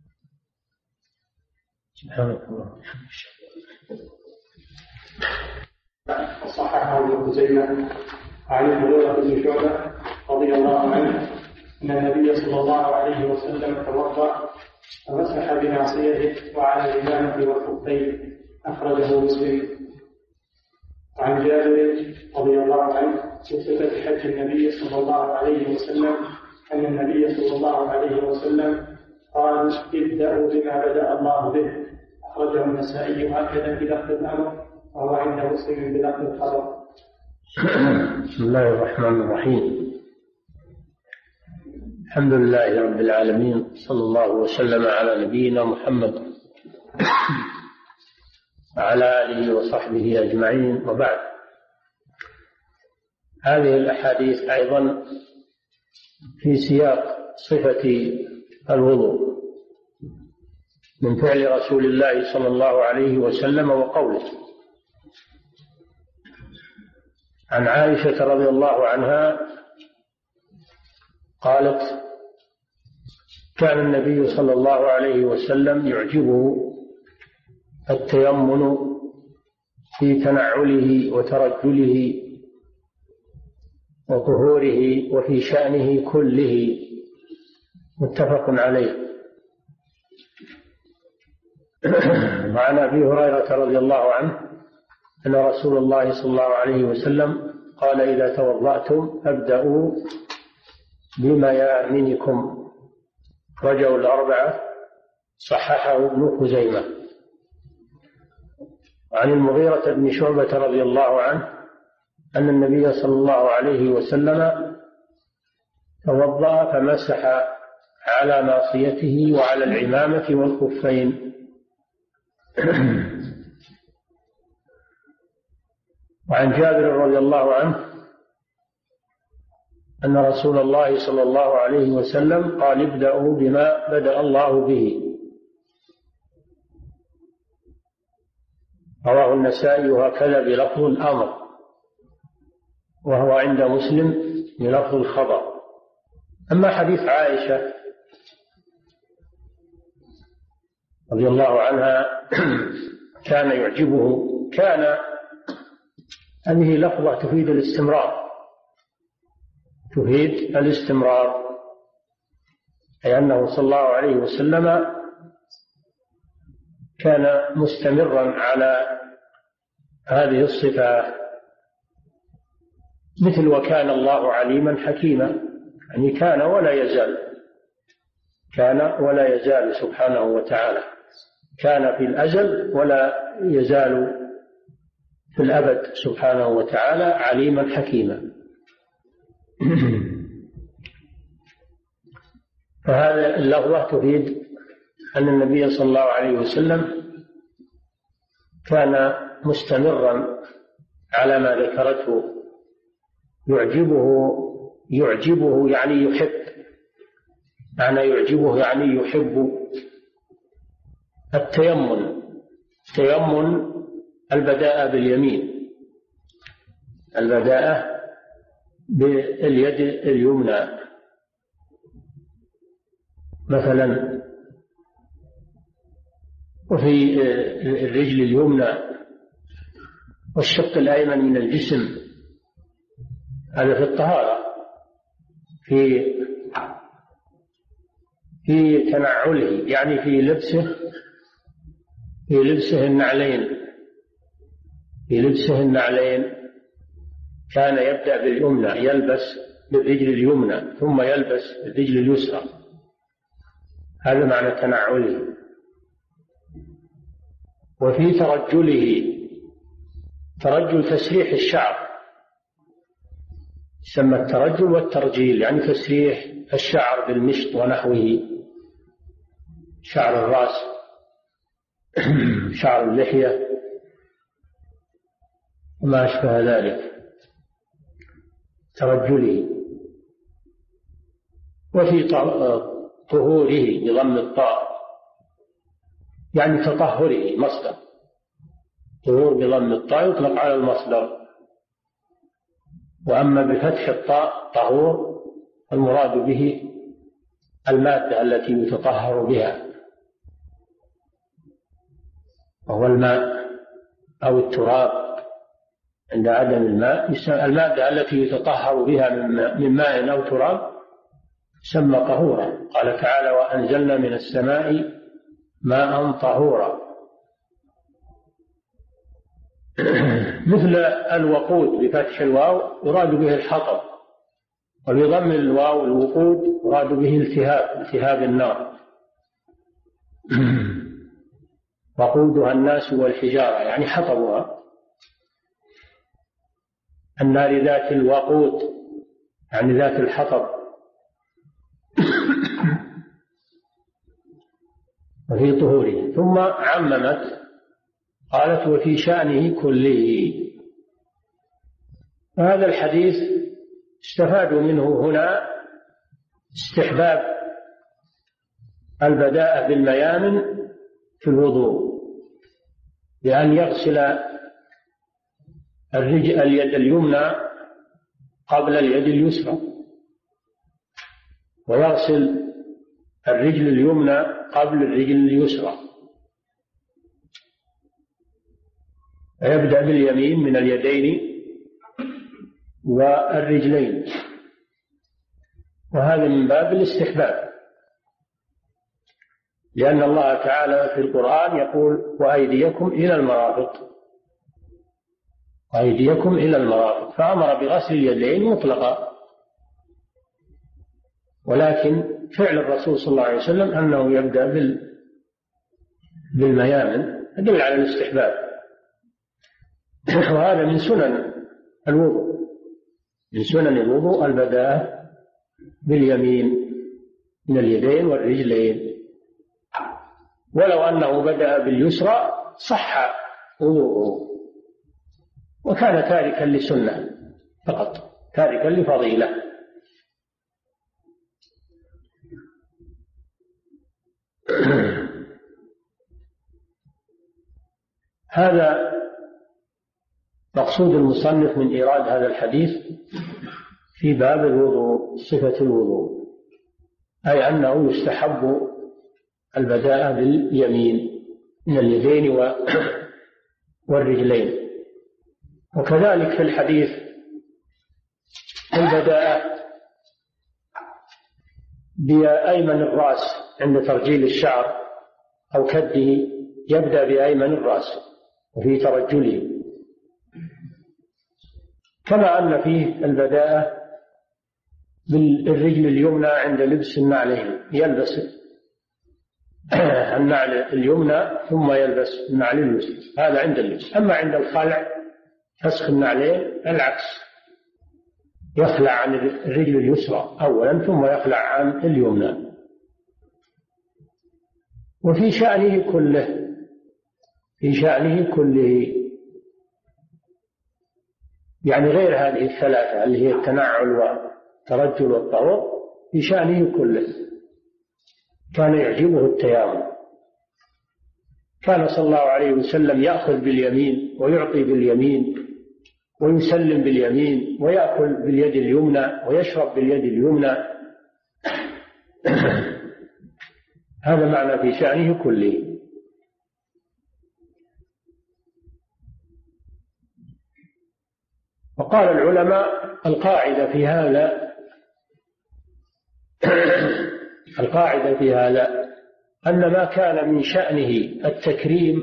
سبحانك اللهم وصححه ابن خزيمة عن المغيرة بن شعبة رضي الله عنه أن النبي صلى الله عليه وسلم توضأ فمسح بناصيته وعلى الإمامة والخفين، أخرجه مسلم. وعن جابر رضي الله عنه في صفة حج النبي صلى الله عليه وسلم أن النبي صلى الله عليه وسلم قال: ابدأوا بما بدأ الله به، أخرجه النسائي هكذا بلفظ الأمر، وهو عند مسلم بلفظ الخبر. بسم الله الرحمن الرحيم. الحمد لله رب العالمين، صلى الله وسلم على نبينا محمد وعلى آله وصحبه أجمعين، وبعد. هذه الأحاديث أيضا في سياق صفة الوضوء من فعل رسول الله صلى الله عليه وسلم وقوله. عن عائشة رضي الله عنها قالت: كان النبي صلى الله عليه وسلم يعجبه التيمن في تنعله وترجله وطهوره وفي شأنه كله، متفق عليه. وعن أبي هريرة رضي الله عنه أن رسول الله صلى الله عليه وسلم قال: إذا توضأتم فابدأوا بميامنكم. رجعوا الأربعة، صححه ابن خزيمة. وعن المغيرة بن شعبة رضي الله عنه أن النبي صلى الله عليه وسلم توضأ فمسح على ناصيته وعلى العمامة والخفين. وعن جابر رضي الله عنه أن رسول الله صلى الله عليه وسلم قال: ابدأوا بما بدأ الله به. رواه النسائي وهكذا بلفظ الأمر، وهو عند مسلم بلفظ الخبر. أما حديث عائشة رضي الله عنها كان يعجبه، كان هذه لفظة تفيد الاستمرار، تفيد الاستمرار، أي أنه صلى الله عليه وسلم كان مستمرا على هذه الصفة، مثل وكان الله عليما حكيما، يعني كان ولا يزال، كان ولا يزال سبحانه وتعالى، كان في الأزل ولا يزال في الأبد سبحانه وتعالى عليما حكيما. فهذا اللفظة تفيد أن النبي صلى الله عليه وسلم كان مستمرا على ما ذكرته، يعجبه يعجبه يعني يحب، معنى يعجبه يعني يحب التيمن، تيمن البداءة باليمين، البداءة باليد اليمنى مثلا، وفي الرجل اليمنى والشق الأيمن من الجسم، هذا في الطهارة، في في تنعله يعني في لبسه، في لبسه النعلين، في لبسه النعلين كان يبدأ باليمنى، يلبس بالرجل اليمنى ثم يلبس بالرجل اليسرى، هذا معنى تنعله. وفي ترجله، ترجل تسريح الشعر، يسمى الترجل والترجيل، يعني تسريح الشعر بالمشط ونحوه، شعر الرأس، شعر اللحية وما أشبه ذلك، ترجله. وفي طهوره بضم الطاء يعني تطهره، مصدر طهور بضم الطاء يطلق على المصدر، وأما بفتح الطاء طهور المراد به المادة التي يتطهر بها، وهو الماء أو التراب عند عدم الماء، المادة التي يتطهر بها من ماء أو تراب سمى طهورا. قال تعالى وأنزلنا من السماء ماء طهورا. مثل الوقود بفتح الواو يراد به الحطب، وبضم الواو الوقود يراد به التهاب، التهاب النار. وقودها الناس والحجارة يعني حطبها، النار ذات الوقود يعني ذات الحطب. وفي طهوره، ثم عممت قالت وفي شأنه كله. وهذا الحديث استفادوا منه هنا استحباب البداءة بالميامن في الوضوء، بأن يغسل الرجل اليد اليمنى قبل اليد اليسرى، ويغسل الرجل اليمنى قبل الرجل اليسرى، ويبدأ باليمين من اليدين والرجلين، وهذا من باب الاستحباب، لأن الله تعالى في القرآن يقول وأيديكم إلى المرافق، وأيديكم إلى المرافق، فأمر بغسل اليدين مطلقا، ولكن فعل الرسول صلى الله عليه وسلم أنه يبدأ بالميامن يدل على الاستحباب. وهذا من سنن الوضوء، من سنن الوضوء البداءة باليمين من اليدين والرجلين، ولو أنه بدأ باليسرى صح وضوءه، وكان تاركا لسنة فقط، تاركا لفضيلة. هذا مقصود المصنف من إيراد هذا الحديث في باب الوضوء، صفة الوضوء، أي أنه يستحب البداءة باليمين من اليدين والرجلين. وكذلك في الحديث البداءة بأيمن الرأس عند ترجيل الشعر أو كده، يبدأ بأيمن الرأس وفي ترجله، كما أن فيه البداءة بالرجل اليمنى عند لبس النعلين، يلبس النعل اليمنى ثم يلبس النعل اليسرى، هذا عند اللبس. أما عند الخلع فسخ النعلين العكس، يخلع عن الرجل اليسرى أولا ثم يخلع عن اليمنى. وفي شأنه كله في شأنه كله يعني غير هذه الثلاثة اللي هي التنعل والترجل والطهور، في شأنه كله كان يعجبه التيامن. كان صلى الله عليه وسلم يأخذ باليمين ويعطي باليمين ويسلم باليمين ويأكل باليد اليمنى ويشرب باليد اليمنى. هذا معنى في شأنه كله. وقال العلماء القاعدة في هذا القاعدة في هذا أن ما كان من شأنه التكريم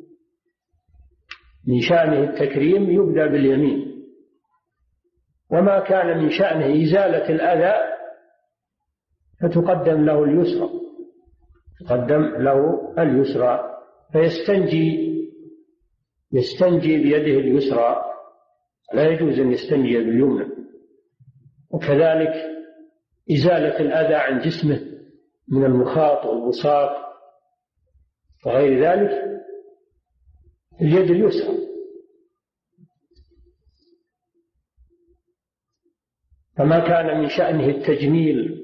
من شأنه التكريم يبدأ باليمين، وما كان من شأنه إزالة الأذى فتقدم له اليسرى تقدم له اليسرى فيستنجي يستنجي بيده اليسرى، لا يجوز أن يستنجي باليمنى. وكذلك إزالة الأذى عن جسمه من المخاط والبصاق وغير ذلك اليد اليسرى. فما كان من شأنه التجميل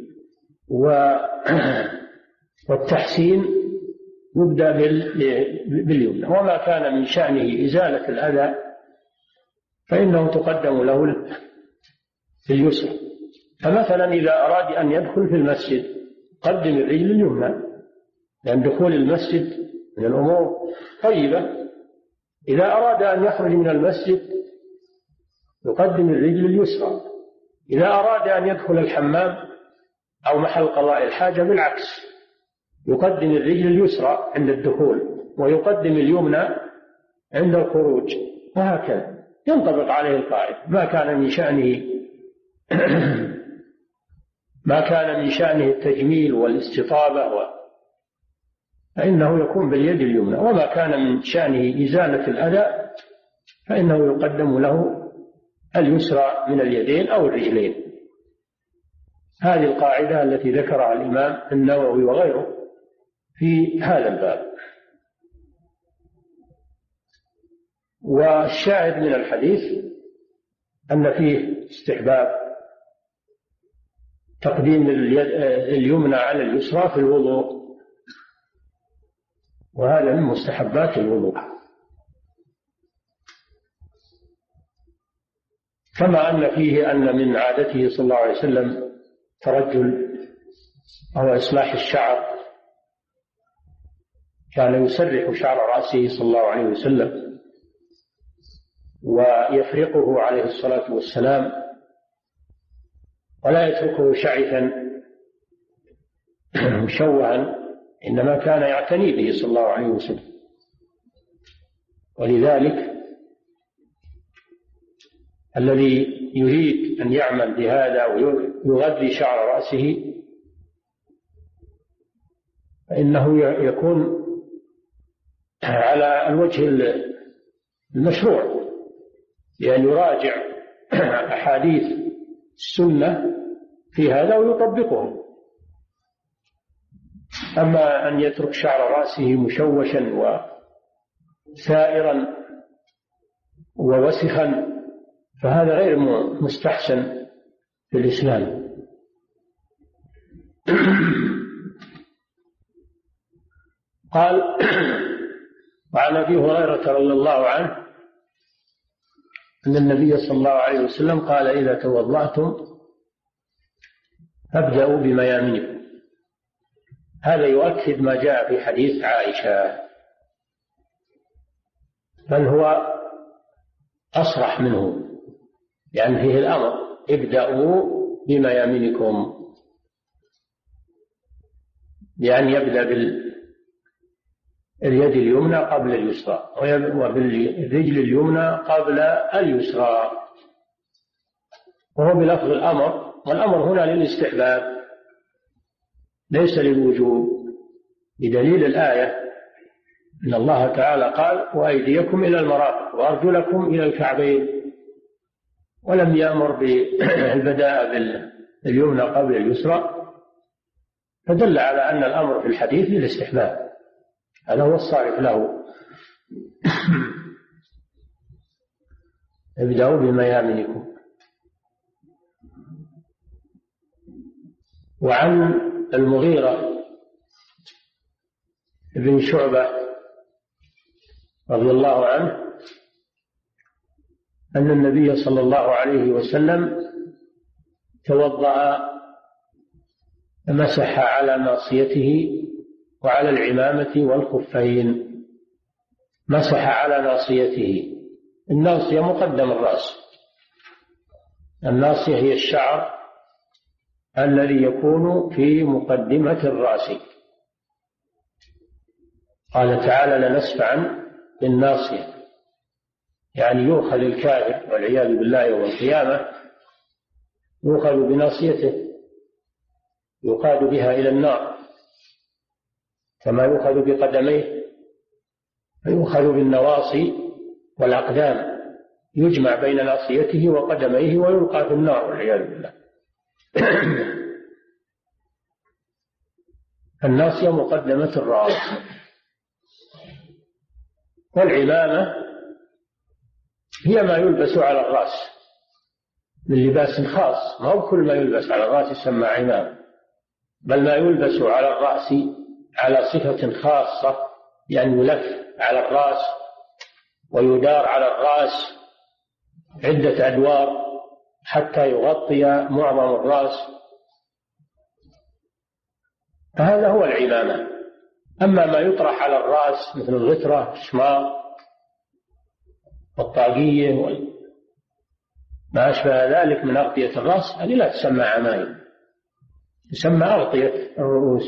والتحسين يبدأ باليمنى، وما كان من شأنه إزالة الأذى فإنه تقدم له اليسرى. فمثلا إذا أراد أن يدخل في المسجد قدم الرجل اليمنى، لأن دخول المسجد من الأمور طيبة. إذا أراد أن يخرج من المسجد يقدم الرجل اليسرى. إذا أراد أن يدخل الحمام أو محل قضاء الحاجة بالعكس، يقدم الرجل اليسرى عند الدخول ويقدم اليمنى عند الخروج، وهكذا ينطبق عليه القاعدة. ما كان من شأنه ما كان من شأنه التجميل والاستطابة فإنه يكون باليد اليمنى، وما كان من شأنه إزالة الأذى فإنه يقدم له اليسرى من اليدين أو الرجلين. هذه القاعدة التي ذكرها الإمام النووي وغيره في هذا الباب. والشاهد من الحديث أن فيه استحباب تقديم اليمنى على اليسرى في الوضوء، وهذا من مستحبات الوضوء. كما أن فيه أن من عادته صلى الله عليه وسلم ترجل أو إصلاح الشعر، كان يسرح شعر رأسه صلى الله عليه وسلم ويفرقه عليه الصلاة والسلام ولا يتركه شعثا مشوها، إنما كان يعتني به صلى الله عليه وسلم. ولذلك الذي يريد أن يعمل بهذا ويغذي شعر رأسه فإنه يكون على الوجه المشروع، لأن يراجع أحاديث السنة في هذا ويطبقه. أما أن يترك شعر رأسه مشوشا وسائرا ووسخا فهذا غير مستحسن في الإسلام. قال وعن أبي هريرة رضي الله عنه أن النبي صلى الله عليه وسلم قال: إذا توضأتم فابدأوا بميامنكم. هذا يؤكد ما جاء في حديث عائشة، بل هو أصرح منه، يعني فيه الأمر: ابدأوا بميامنكم، يعني يبدأ باليد اليمنى قبل اليسرى، وبالرجل اليمنى قبل اليسرى، وهو بلفظ الأمر، والأمر هنا للاستحباب ليس للوجوب، بدليل الآية إن الله تعالى قال: وأيديكم إلى المرافق وأرجلكم إلى الكعبين، ولم يأمر بالبداء باليمنى قبل اليسرى، فدل على أن الأمر في الحديث للاستحباب، هذا هو الصارف له. ابدأوا بميامنكم. وعن المغيرة بن شعبة رضي الله عنه أن النبي صلى الله عليه وسلم توضأ مسح على ناصيته وعلى العمامة والخفين. مسح على ناصيته، الناصية مقدم الرأس، الناصية هي الشعر الذي يكون في مقدمة الرأس. قال تعالى: لنسفعا بالناصية، يعني يؤخذ الكافر والعياذ بالله يوم القيامة، يؤخذ بناصيته، يقاد بها إلى النار، كما يؤخذ بقدميه، فيؤخذ بالنواصي والأقدام، يجمع بين ناصيته وقدميه ويلقى في النار والعياذ بالله. الناصية مقدمة الرأس. والعمامة هي ما يلبس على الرأس من لباس خاص، ما هو كل ما يلبس على الرأس يسمى عمامة، بل ما يلبس على الرأس على صفة خاصة، يعني يلف على الرأس ويدار على الرأس عدة أدوار حتى يغطي معظم الرأس، فهذا هو العمامة. أما ما يطرح على الرأس مثل الغترة، الشماغ، والطاقية وما أشبه ذلك من أغطية الرأس، هذه لا تسمى عمائم، تسمى أغطية الرؤوس.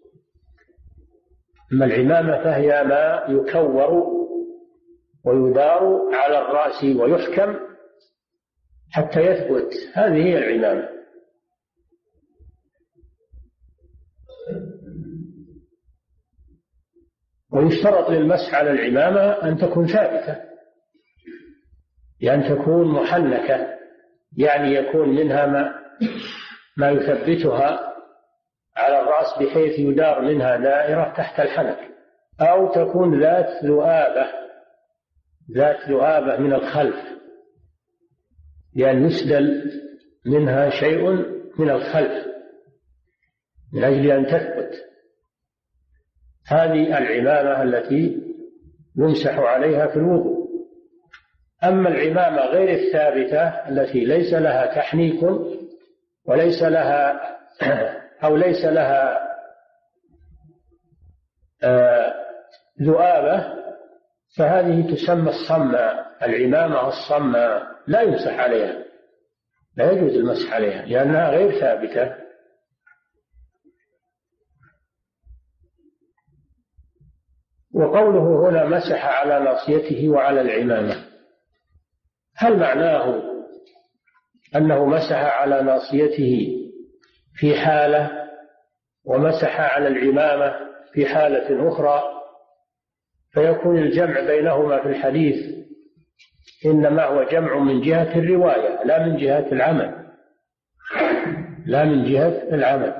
أما العمامة فهي ما يكور ويدار على الرأس ويحكم حتى يثبت، هذه هي العمامة. ويشترط للمسح على العمامة أن تكون ثابتة، يعني تكون محنكة، يعني يكون منها ما, ما يثبتها على الرأس بحيث يدار منها دائرة تحت الحنك، أو تكون ذات ذؤابة، ذات ذؤابة من الخلف، يعني يسدل منها شيء من الخلف من أجل أن تثبت. هذه العمامة التي يمسح عليها في الوضوء. أما العمامة غير الثابتة التي ليس لها تحنيك وليس لها أو ليس لها ذؤابة، فهذه تسمى الصماء، العمامة الصماء لا يمسح عليها، لا يجوز المسح عليها لأنها غير ثابتة. وقوله هنا مسح على ناصيته وعلى العمامة، هل معناه أنه مسح على ناصيته في حالة ومسح على العمامة في حالة أخرى، فيكون الجمع بينهما في الحديث إنما هو جمع من جهة الرواية لا من جهة العمل، لا من جهة العمل،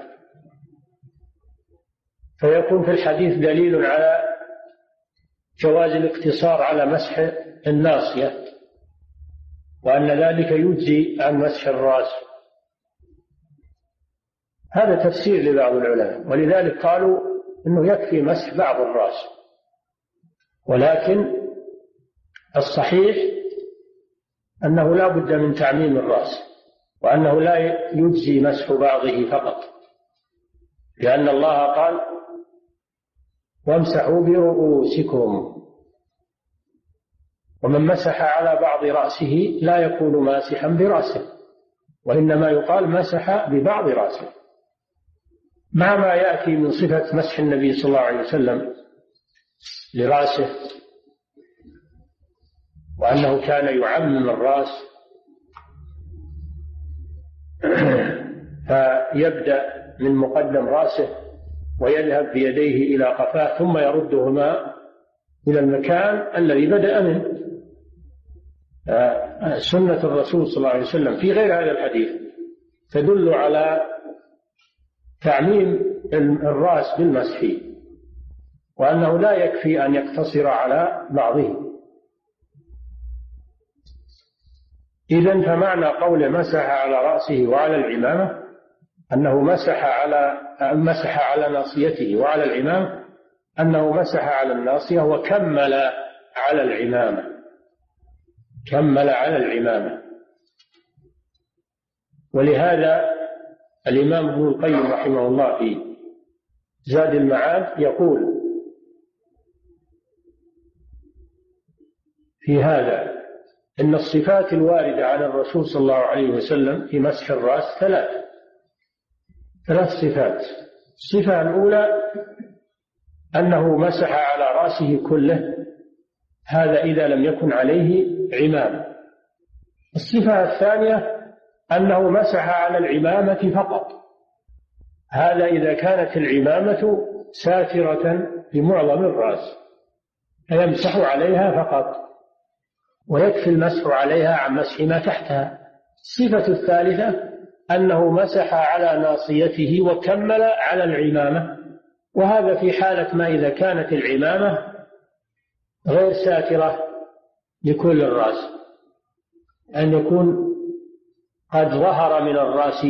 فيكون في الحديث دليل على جواز الاقتصار على مسح الناصية، وأن ذلك يجزي عن مسح الرأس. هذا تفسير لبعض العلماء، ولذلك قالوا إنه يكفي مسح بعض الرأس ولكن الصحيح أنه لا بد من تعميم الرأس، وأنه لا يجزي مسح بعضه فقط، لأن الله قال وامسحوا برؤوسكم، ومن مسح على بعض رأسه لا يكون ماسحا برأسه، وإنما يقال مسح ببعض رأسه، مع ما يأتي من صفة مسح النبي صلى الله عليه وسلم لرأسه، وأنه كان يعمم الرأس، فيبدأ من مقدم رأسه ويذهب بيديه إلى قفاه ثم يردهما إلى المكان الذي بدأ منه. سنة الرسول صلى الله عليه وسلم في غير هذا الحديث تدل على تعميم الرأس بالمسح، وأنه لا يكفي أن يقتصر على بعضه. إذن فمعنى قول مسح على رأسه وعلى العمامة أنه مسح على مسح على ناصيته وعلى العمامة، أنه مسح على الناصية وكمل على العمامة، كمل على العمامة. ولهذا الإمام ابن القيم رحمه الله في زاد المعاد يقول في هذا إن الصفات الواردة عن الرسول صلى الله عليه وسلم في مسح الرأس ثلاث ثلاث صفات. الصفة الأولى أنه مسح على رأسه كله، هذا إذا لم يكن عليه عمامة. الصفة الثانية أنه مسح على العمامة فقط، هذا إذا كانت العمامة ساترة لمعظم الرأس فيمسح عليها فقط، ويكفي المسح عليها عن مسح ما تحتها. الصفة الثالثة أنه مسح على ناصيته وكمل على العمامة، وهذا في حالة ما إذا كانت العمامة غير ساترة لكل الرأس، أن يكون قد ظهر من الرأس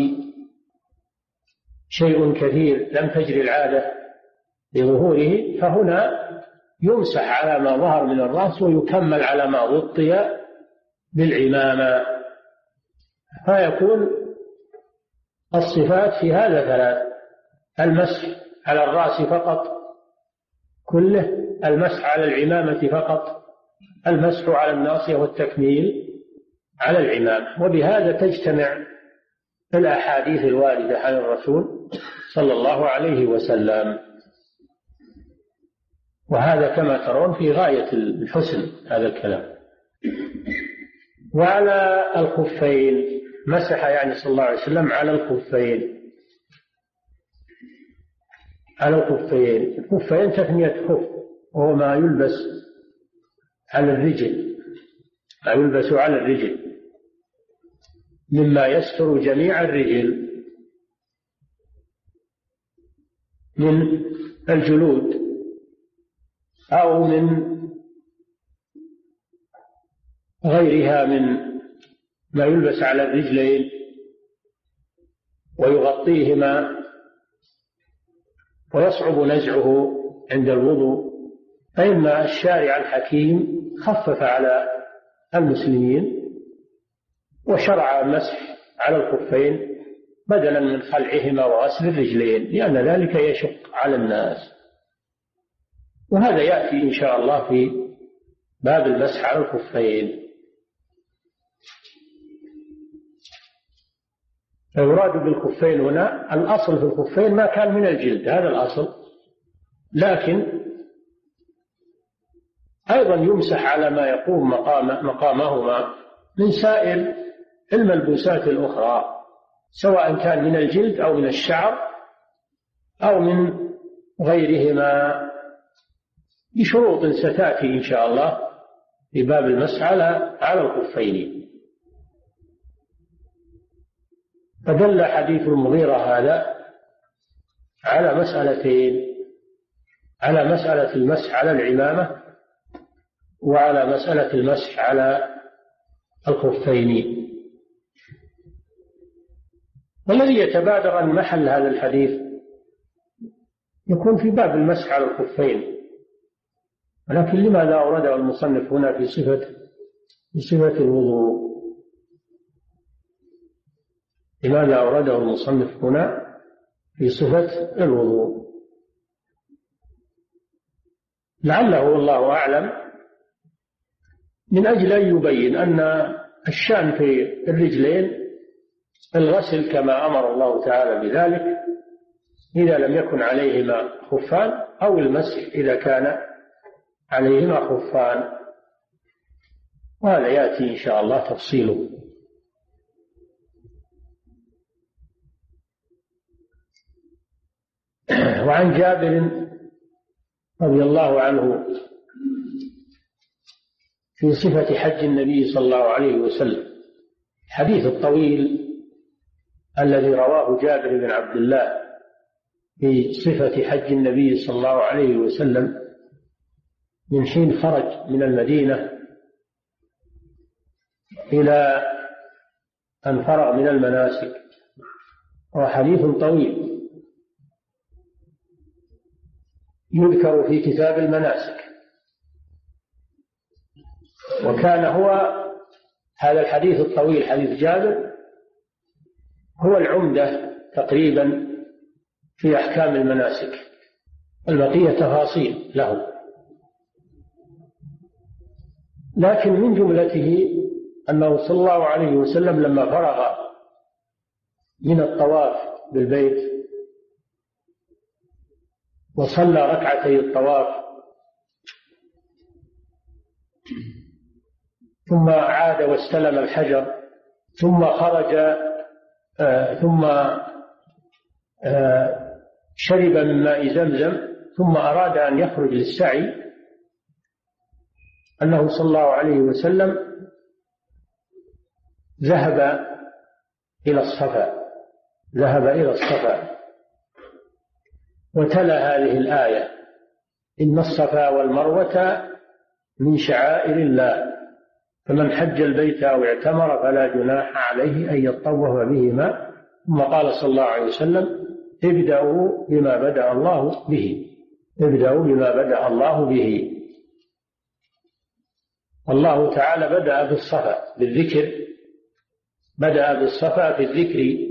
شيء كثير لم تجري العادة لظهوره، فهنا يمسح على ما ظهر من الرأس ويكمل على ما غطي بالعمامة، فيكون الصفات في هذا ثلاث: المسح على الرأس فقط كله، المسح على العمامة فقط، المسح على الناصية والتكميل على العمامة. وبهذا تجتمع الأحاديث الواردة عن الرسول صلى الله عليه وسلم، وهذا كما ترون في غاية الحسن هذا الكلام. وعلى الخفين مسح يعني صلى الله عليه وسلم على الخفين، على الخفين. الخفين تثنية خف، وهو ما يلبس على الرجل، ما يلبس على الرجل مما يستر جميع الرجل من الجلود أو من غيرها من ما يلبس على الرجلين ويغطيهما ويصعب نزعه عند الوضوء، فإن الشارع الحكيم خفف على المسلمين وشرع المسح على الخفين بدلا من خلعهما وغسل الرجلين، لأن ذلك يشق على الناس. وهذا يأتي إن شاء الله في باب المسح على الخفين. فيراد بالخفين هنا الأصل في الخفين ما كان من الجلد، هذا الأصل، لكن أيضا يمسح على ما يقوم مقام مقامهما من سائر الملبوسات الأخرى، سواء كان من الجلد أو من الشعر أو من غيرهما، بشروط ستأتي إن شاء الله في باب المسح على على الخفين. فدل حديث المغيرة هذا على مسألتين: على مسألة المسح على العمامة، وعلى مسألة المسح على الخفين. والذي يتبادر عن محل هذا الحديث يكون في باب المسح على الخفين، ولكن لماذا أورده المصنف هنا في صفة في صفة الوضوء؟ لماذا أورده المصنف هنا في صفة الوضوء؟ لعله والله أعلم من أجل أن يبين أن الشأن في الرجلين الغسل كما أمر الله تعالى بذلك إذا لم يكن عليهما خفان، أو المسح إذا كان عليهما خفان، وهذا يأتي إن شاء الله تفصيله. وعن جابر رضي الله عنه في صفة حج النبي صلى الله عليه وسلم، الحديث الطويل الذي رواه جابر بن عبد الله في صفة حج النبي صلى الله عليه وسلم من حين خرج من المدينة إلى أن فرغ من المناسك، هو حديث طويل يذكر في كتاب المناسك. وكان هو هذا الحديث الطويل حديث جابر هو العمدة تقريبا في أحكام المناسك، البقية تفاصيل له، لكن من جملته أنه صلى الله عليه وسلم لما فرغ من الطواف بالبيت وصلى ركعتي الطواف ثم عاد واستلم الحجر ثم خرج آه ثم آه شرب من ماء زمزم ثم أراد أن يخرج للسعي، أنه صلى الله عليه وسلم ذهب إلى الصفا ذهب إلى الصفا وتلا هذه الآية: إن الصفا والمروة من شعائر الله فمن حج البيت أو اعتمر فلا جناح عليه أن يطوف بهما. ثم قال صلى الله عليه وسلم: ابدأوا بما بدأ الله به ابدأوا بما بدأ الله به. الله تعالى بدأ بالصفا بالذكر بدأ بالصفا في الذكر.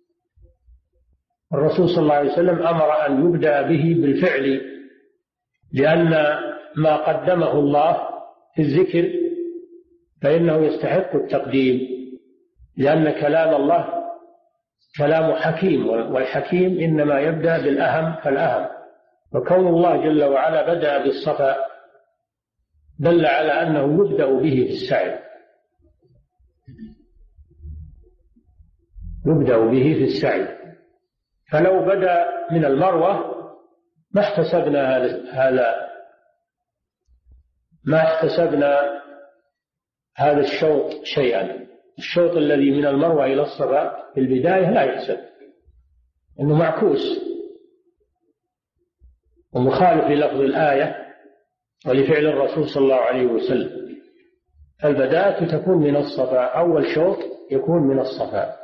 الرسول صلى الله عليه وسلم أمر أن يبدأ به بالفعل، لأن ما قدمه الله في الذكر فإنه يستحق التقديم، لأن كلام الله كلام حكيم، والحكيم إنما يبدأ بالأهم فالأهم. وكون الله جل وعلا بدأ بالصفا دل على أنه يبدأ به في السعي يبدأ به في السعي فلو بدأ من المروة ما احتسبنا هذا ما احتسبنا هذا الشوط شيئا. الشوط الذي من المروة إلى الصفا في البداية لا يحسب، إنه معكوس ومخالف للفظ الآية ولفعل الرسول صلى الله عليه وسلم. البداية تكون من الصفا، أول شوط يكون من الصفا،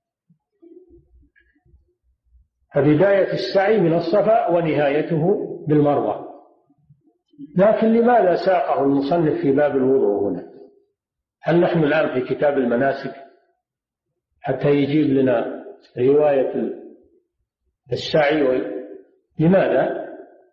فبداية السعي من الصفا ونهايته بالمروة. لكن لماذا ساقه المصنف في باب الوضوء هنا؟ هل نحن الآن في كتاب المناسك حتى يجيب لنا رواية السعي؟ لماذا؟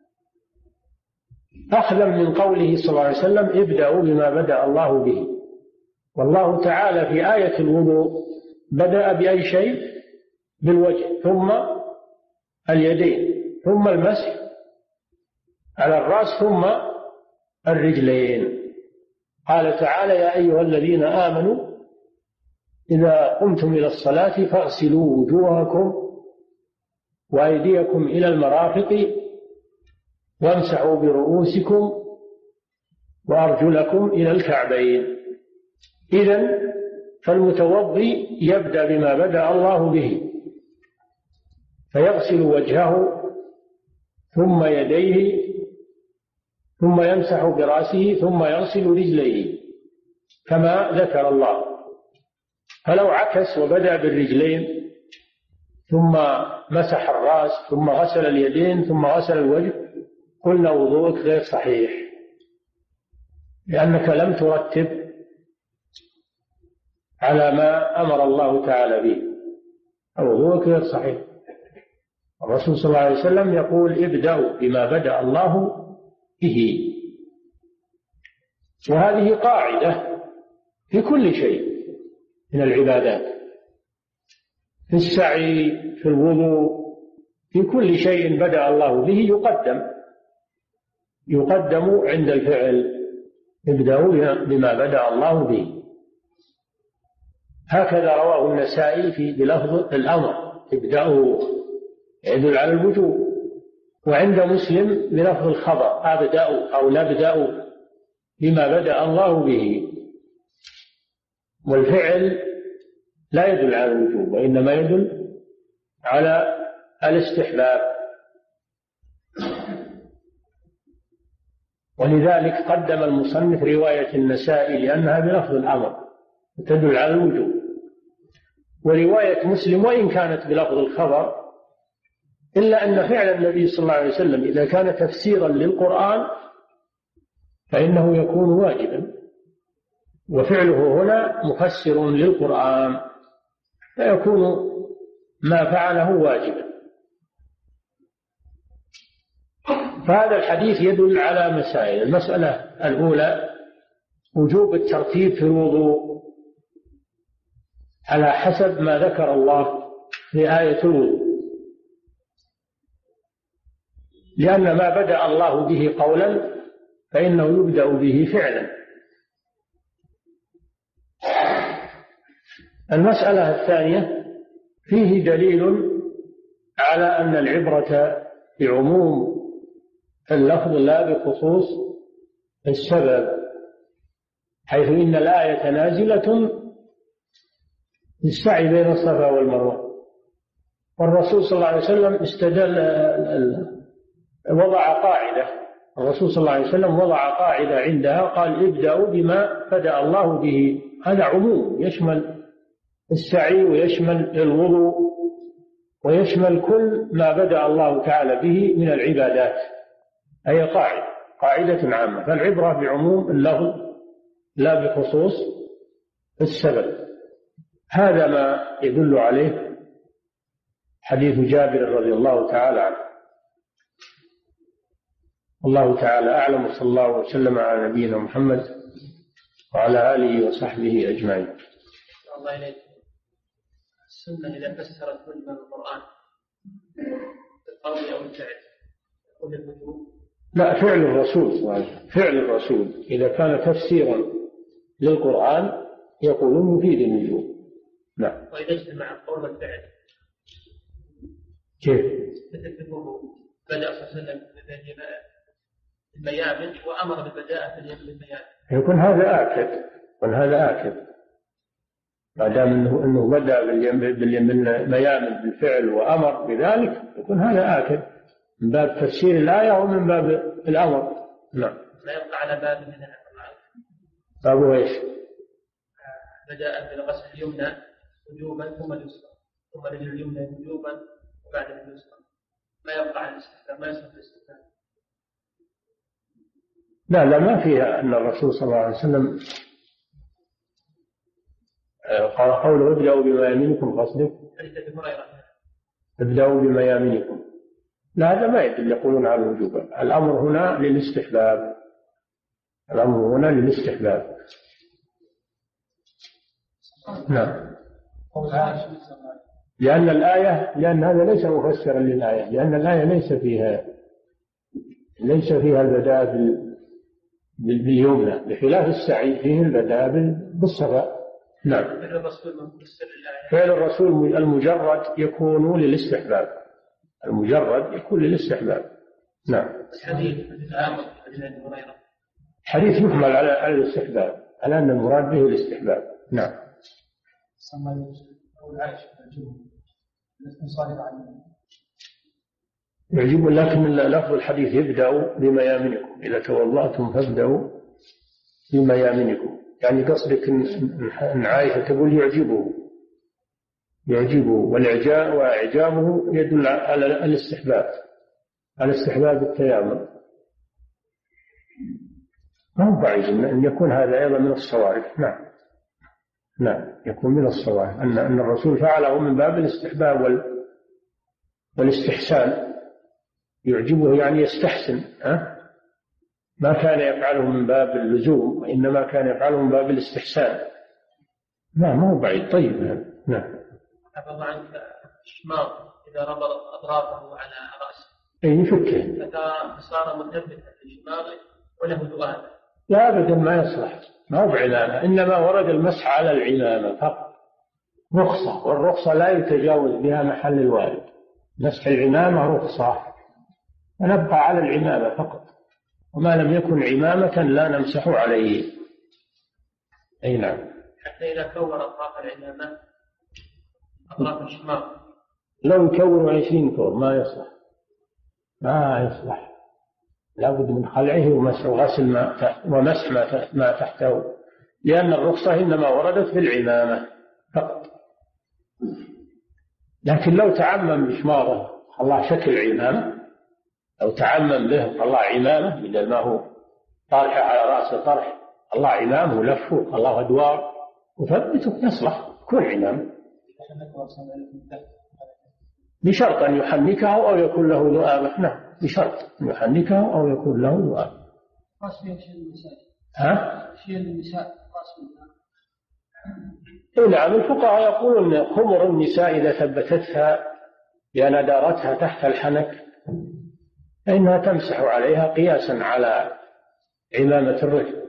أخذا من قوله صلى الله عليه وسلم: ابدأوا بما بدأ الله به. والله تعالى في آية الوضوء بدأ بأي شيء؟ بالوجه، ثم اليدين، ثم المسح على الرأس، ثم الرجلين. قال تعالى: يا أيها الذين آمنوا إذا قمتم إلى الصلاة فاغسلوا وجوهكم وأيديكم إلى المرافق وامسحوا برؤوسكم وأرجلكم إلى الكعبين. إذن فالمتوضي يبدأ بما بدأ الله به، فيغسل وجهه ثم يديه ثم يمسح برأسه ثم يغسل رجليه كما ذكر الله. فلو عكس وبدأ بالرجلين ثم مسح الرأس ثم غسل اليدين ثم غسل الوجه قلنا وضوءك غير صحيح، لأنك لم ترتب على ما أمر الله تعالى به، أو هو غير صحيح. الرسول صلى الله عليه وسلم يقول ابدأوا بما بدأ الله به، وهذه قاعدة في كل شيء من العبادات، في السعي، في الوضوء، في كل شيء بدأ الله به يقدم يقدم عند الفعل. ابدأوا بما بدأ الله به. هكذا رواه النسائي في بلفظ الأمر ابدأوا، يدل على الوجوب. وعند مسلم بلفظ الخبر أبدأوا أو نبدأ بما بدأ الله به. والفعل لا يدل على الوجوب، وإنما يدل على الاستحباب. ولذلك قدم المصنف رواية النسائي لأنها بلفظ الأمر تدل على الوجوب، ورواية مسلم وإن كانت بلفظ الخبر إلا أن فعل النبي صلى الله عليه وسلم إذا كان تفسيرا للقرآن فإنه يكون واجبا، وفعله هنا مفسر للقرآن فيكون ما فعله واجبا. فهذا الحديث يدل على مسائل. المسألة الأولى وجوب الترتيب في الوضوء على حسب ما ذكر الله في آية الوضوء، لأن ما بدأ الله به قولا فإنه يبدأ به فعلا. المسألة الثانية فيه دليل على أن العبرة بعموم اللفظ لا بخصوص السبب، حيث إن الآية نازلة بالسعي بين الصفا والمروة، والرسول صلى الله عليه وسلم استدل وضع قاعدة الرسول صلى الله عليه وسلم وضع قاعدة عندها قال ابدأوا بما بدأ الله به. هذا عموم يشمل السعي ويشمل الوضوء ويشمل كل ما بدأ الله تعالى به من العبادات. أي قاعدة قاعدة عامة، فالعبرة بعموم اللفظ لا بخصوص السبب. هذا ما يدل عليه حديث جابر رضي الله تعالى عنه. الله تعالى أعلم، وصلى الله وسلم على نبينا محمد وعلى آله وصحبه أجمعين. الله إليك. السنة إذا فسرت كلمة القرآن بالقول أو الفعل يقول الوجوب؟ لا، فعل الرسول فعل الرسول إذا كان تفسيرا للقرآن يقول مفيد الوجوب. نعم. وإذا اجتمع القول والفعل كيف؟ مثل في الوضوء بدأ صلى الله عليه وسلم بالميامن وأمر بالبداءة بالميامن، يكون هذا آكد يكون هذا آكد ما دام انه انه بدا بالميامن بالفعل وامر بذلك، يكون هذا آكد من باب تفسير الآية ومن باب الأمر. نعم. لا يبقى على باب من بابه ايش؟ بدأ بالغسل اليمنى وجوبا ثم اليسرى، ثم رجل اليمنى وجوبا وبعد اليسرى، ما يبقى على الاستحباب، ما يصح الاستحباب. لا لا، ما فيها أن الرسول صلى الله عليه وسلم قال قوله ابدأوا بميامنكم، قصدك ابدأوا بميامنكم. لا، هذا ما يدل يقولون على الوجوب. الأمر هنا للاستحباب، الأمر هنا للاستحباب. نعم. لأن الآية لأن هذا ليس مفسرا للآية، لأن الآية ليس فيها ليس فيها البداء باليمنى، بخلاف السعي فيه البداء بالصفا. نعم. فعل الرسول المجرد يكون للاستحباب، المجرد يكون للاستحباب. نعم. حديث يحمل على الاستحباب، على أن المراد به الاستحباب. نعم. يعجب، لكن لفظ الحديث يبدأ بميامنكم، إذا توضأتم فابدأوا بميامنكم، يعني قصدك إن عائشة تقول يعجبه يعجبه والإعجاب وإعجابه يدل على الاستحباب، على استحباب التيامن. ما هو بعيد أن يكون هذا أيضا من الصوارف. نعم نعم يكون من الصوارف أن أن الرسول فعله من باب الاستحباب وال والاستحسان، يعجبه يعني يستحسن، ها؟ ما كان يفعله من باب اللزوم وإنما كان يفعله من باب الاستحسان. نعم ما هو بعيد. طيب نعم. عفى الله عنك، الشماغ إذا ربط أطرافه على رأسه أي يفكه فصار مثبتا للشماغ وله ذؤاب. لا أبدا ما يصلح، ما هو بعلامة، إنما ورد المسح على العمامة فقط رخصة، والرخصة لا يتجاوز بها محل الوارد. مسح العمامة رخصة، فنبقى على العمامة فقط، وما لم يكن عمامة لا نمسح عليه. أي نعم. حتى إذا كور أطراف العمامة أطراف الشماغ لو يكور عشرين كور ما يصلح، ما يصلح، لابد من خلعه ومسح وغسل ما ومسح ما تحته، لأن الرخصة إنما وردت في العمامة فقط. لكن لو تعمم بشماغه الله شكل عمامة، أو تعمم به الله عمامة بدل ما هو طارحة على رأسه طرح الله عمامه ولفه الله أدوار وثبته يصلح كل عمامة، بشرط أن يحنكه أو يكون له ذؤابة. نعم بشرط أن يحنكه أو يكون له ذؤابة. ها؟ شيء النساء نعم. الفقهاء يقولون أن خمر النساء إذا ثبتتها بأن دارتها تحت الحنك فإنها تمسح عليها قياسا على عمامة الرجل،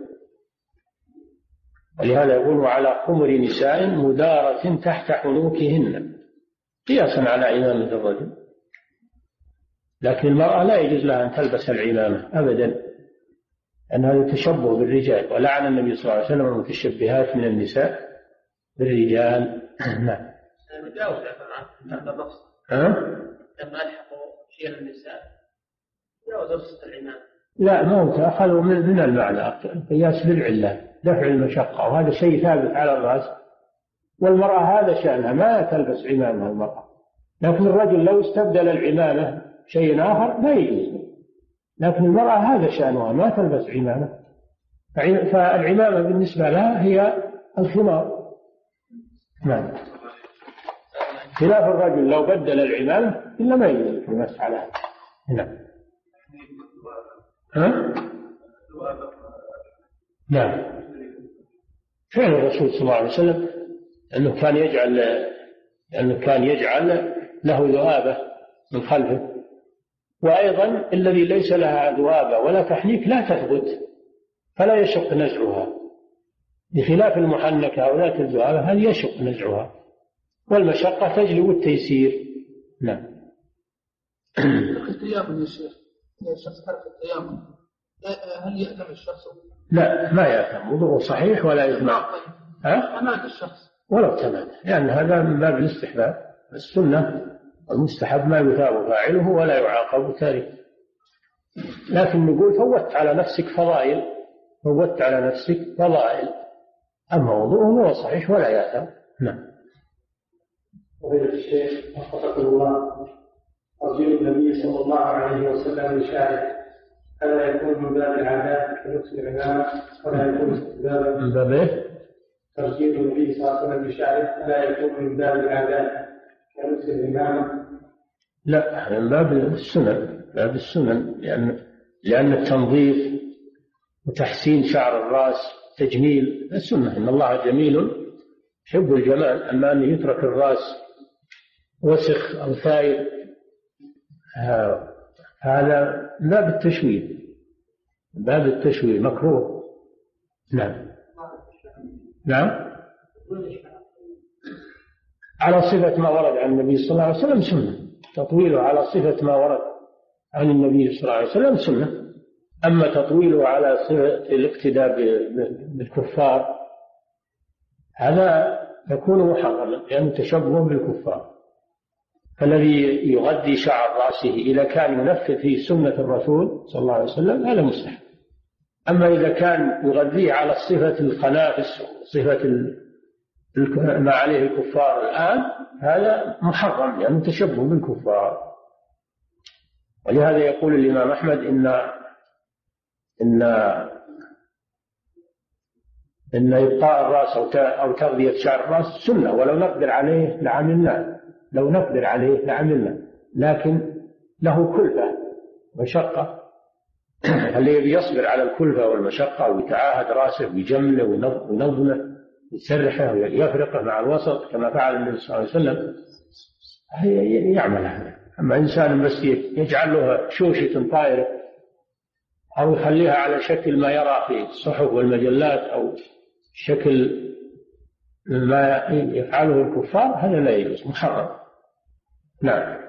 ولهذا يقول على خمر نساء مدارة تحت حنوكهن قياسا على عمامة الرجل. لكن المرأة لا يجوز لها أن تلبس العمامة أبدا، أن هذا تشبه بالرجال، ولعن النبي صلى الله عليه وسلم المتشبهات من النساء بالرجال. نعم. هذا النص لما ألحقوا شيء النساء جاوز رخصة العمامة. لا ما هو أخذوا من من المعنى قياس بالعلة دفع المشقة، وهذا شيء ثابت على الرأس، والمرأة هذا شأنها ما تلبس عمامة المرأة. لكن الرجل لو استبدل العمامة شيء آخر لا يجوز، لكن المرأة هذا شأنها ما تلبس عمامة، فالعمامة بالنسبة لها هي الخمار. نعم. خلاف الرجل لو بدل العمامة إلا ما يجوز المسح على هذا. نعم. ها؟ نعم. فعل الرسول صلى الله عليه وسلم أنه كان يجعل أنه كان يجعل له ذؤابة من خلفه، وأيضا الذي ليس لها ذؤابة ولا تحنيك لا تثبت فلا يشق نزعها، بخلاف المحنكة أو ذات الذؤابة هذه يشق نزعها، والمشقة تجلب التيسير. نعم. التيامن يا شيخ، الشخص ترك التيامن هل يأثم الشخص؟ لا ما يأثم، وضوءه صحيح ولا يجمع. ها؟ تماد الشخص ولو تماد، لأن يعني هذا من باب الاستحباب، السنة والمستحب ما يثاب فاعله ولا يعاقب تاركه. لكن نقول فوت على نفسك فضائل، فوت على نفسك فضائل، أما وضوءه هو صحيح ولا يأثم. نعم. فضيلة الشيخ وفقكم الله، ترجيل النبي صلى الله عليه وسلم لشارع ألا يكون من باب العادات كنفس العمامة ولا يكون استحبابا؟ من باب إيه؟ ترجيل النبي صلى الله عليه وسلم لشارع ألا يكون من باب العادات كنفس العمامة؟ لا، من باب السنن، باب السنن، لأن لأن التنظيف وتحسين شعر الرأس تجميل السنة، إن الله جميل يحب الجمال. أما أن يترك الرأس وسخ أو ثائر هذا باب التشويه، باب التشويه مكروه. نعم. نعم. على صفة ما ورد عن النبي صلى الله عليه وسلم سنة، تطويله على صفة ما ورد عن النبي صلى الله عليه وسلم سنة. أما تطويله على صفة الاقتداء بالكفار هذا يكون محرما، لأنه تشبه بالكفار. فالذي يغذي شعر رأسه إذا كان ينفذ في سنة الرسول صلى الله عليه وسلم هذا مستحب. أما إذا كان يغذيه على صفة الخنافس، صفة ما عليه الكفار الآن، هذا محرم لأنه يعني تشبه بالكفار. ولهذا يقول الإمام أحمد إن إن إن إبقاء الرأس أو تغذية شعر الرأس سنة، ولو نقدر عليه لعملنا، لو نقدر عليه لعملنا، لكن له كلفة مشقة. اللي يصبر على الكلفة والمشقة ويتعاهد رأسه ويجمله وينظمه يسرحه ويفرقه مع الوسط كما فعل النبي صلى الله عليه وسلم يعمل هذا. أما إنسان بس يجعل له شوشة طائرة أو يخليها على شكل ما يرى في الصحف والمجلات أو شكل ما يفعله الكفار، هذا لا يجوز، محرم. نعم.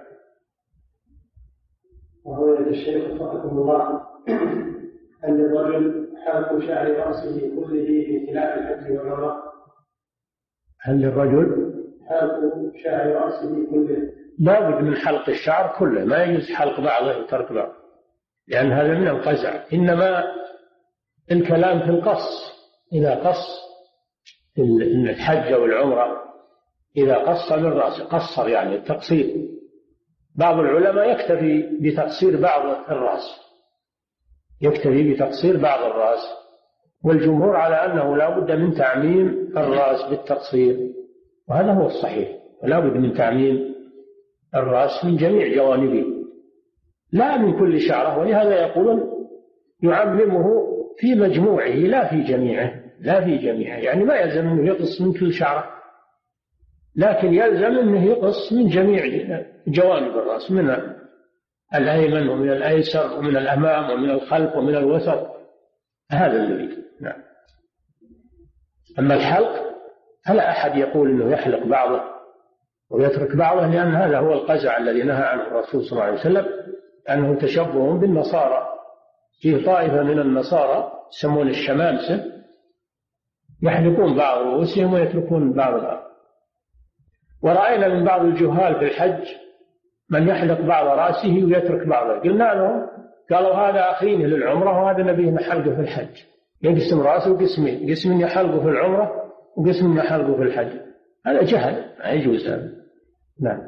وهو الشيخ رحمه الله أن الرجل حلق شعر رأسه كله في خلاف الحج والعمرة. هل للرجل حلق شعر رأسه كله؟ لا بد من حلق الشعر كله، ما يجوز حلق بعضه وترك بعضه، لأن هذا من القزع. إنما الكلام في القص، إذا قص الحج والعمرة، إذا قص من رأسه قصر يعني التقصير. بعض العلماء يكتفي بتقصير بعض الرأس، يكتفي بتقصير بعض الرأس، والجمهور على أنه لا بد من تعميم الرأس بالتقصير، وهذا هو الصحيح، ولا بد من تعميم الرأس من جميع جوانبه لا من كل شعره. ولهذا يقولون يعممه في مجموعه لا في جميعه، لا في جميعه، يعني ما يلزم أنه يقص من كل شعره، لكن يلزم أنه يقص من جميع جوانب الرأس، من الأيمن ومن الأيسر ومن الأمام ومن الخلف ومن الوسط، هذا الذي. نعم. أما الحلق فلا أحد يقول أنه يحلق بعضه ويترك بعضه، لأن هذا هو القزع الذي نهى عنه الرسول صلى الله عليه وسلم، أنه تشبه بالنصارى. فيه طائفة من النصارى يسمون الشمامسة يحلقون بعض رؤوسهم ويتركون بعض الآخر. ورأينا من بعض الجهال في الحج من يحلق بعض رأسه ويترك بعضه، قلنا لهم قالوا هذا أخينه للعمرة وهذا نبيه نحلقه في الحج، يقسم رأسه قسمين، قسم يحلقه في العمرة وقسم يحلقه في الحج، هذا جهل ما يجوز هذا. نعم.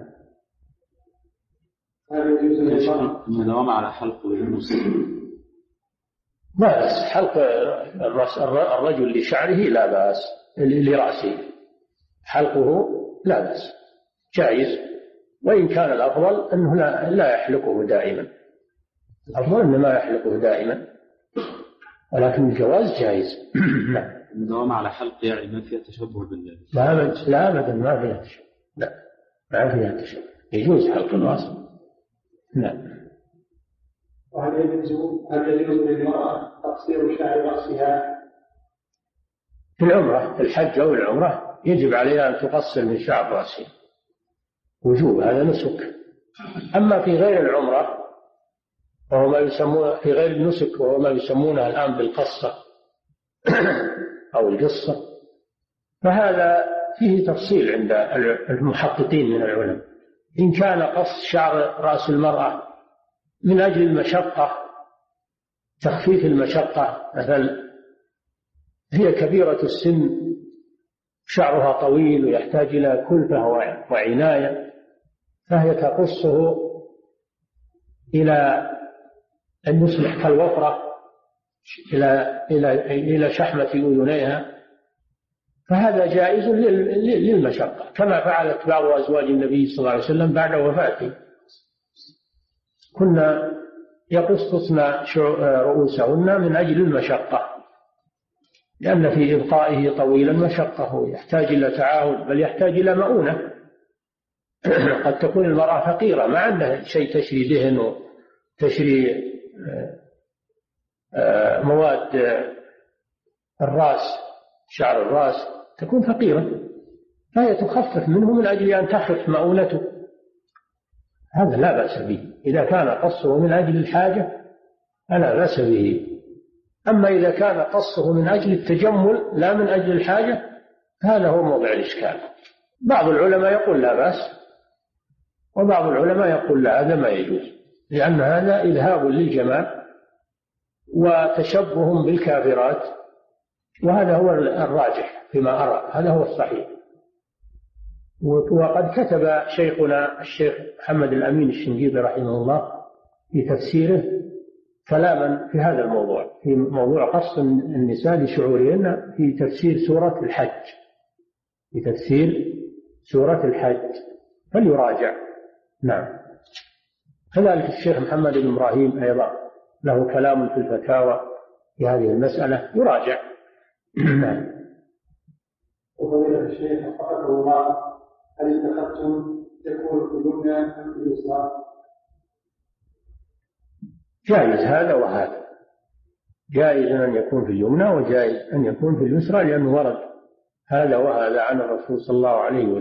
الدوام على حلق النص ما بأس، حلق الرأس الرجل لشعره لا بأس، لرأسه حلقه لا بأس جائز، وإن كان الأفضل أنه لا, لا يحلقه دائما، الأفضل أنه ما يحلقه دائما، ولكن الجواز جائز. نعم. الدوام على حلق يعني ما فيها تشبه بالله؟ لا لا أبدا ما فيها تشبه، لا ما فيها تشبه، يجوز حلق الرأس. نعم. وهل يجوز هل يجوز للمرأة تقصير شعر رأسها؟ في العمرة، في الحج أو العمرة يجب عليها أن تقصر من شعر رأسها وجوب، هذا نسك. أما في غير العمرة وهو ما يسمونه في غير النسك وهو ما يسمونه الآن بالقصة أو القصة، فهذا فيه تفصيل عند المحققين من العلماء. إن كان قص شعر رأس المرأة من أجل المشقة، تخفيف المشقة، مثلا هي كبيرة السن شعرها طويل ويحتاج إلى كلفة وعناية، فهي تقصه إلى أن يصبح كالوفرة إلى إلى إلى شحمة أذنيها، فهذا جائز للمشقة، كما فعلت بعض أزواج النبي صلى الله عليه وسلم بعد وفاته، كنا يقصصن رؤوسهن من أجل المشقة، لأن في إبقائه طويلا مشقة ويحتاج إلى تعاون، بل يحتاج إلى مؤونة. قد تكون المرأة فقيرة ما عندها شيء تشري دهن وتشري مواد الرأس، شعر الرأس، تكون فقيرة، فهي تخفف منه من أجل أن تخف مؤونته، هذا لا بأس به. إذا كان قصه من أجل الحاجة فلا بأس به. أما إذا كان قصه من أجل التجمل لا من أجل الحاجة هذا هو موضع الإشكال. بعض العلماء يقول لا بأس، وبعض العلماء يقول لا، هذا ما يجوز، لأن هذا إذهاب للجمال وتشبه بالكافرات، وهذا هو الراجح فيما أرى، هذا هو الصحيح. وقد كتب شيخنا الشيخ محمد الأمين الشنقيطي رحمه الله في تفسيره كلاما في هذا الموضوع، في موضوع قص النساء لشعورهن في تفسير سورة الحج، في تفسير سورة الحج فليراجع. نعم. كذلك الشيخ محمد بن إبراهيم أيضا له كلام في الفتاوى في هذه المسألة، يراجع. نعم. وفضيلة الشيخ وفقه الله، هل اتخذتم يكون في اليمنى أم في اليسرى؟ جائز هذا وهذا، جائز أن يكون في اليمنى وجائز أن يكون في اليسرى، لأنه ورد هذا وهذا عن الرسول صلى الله عليه وسلم.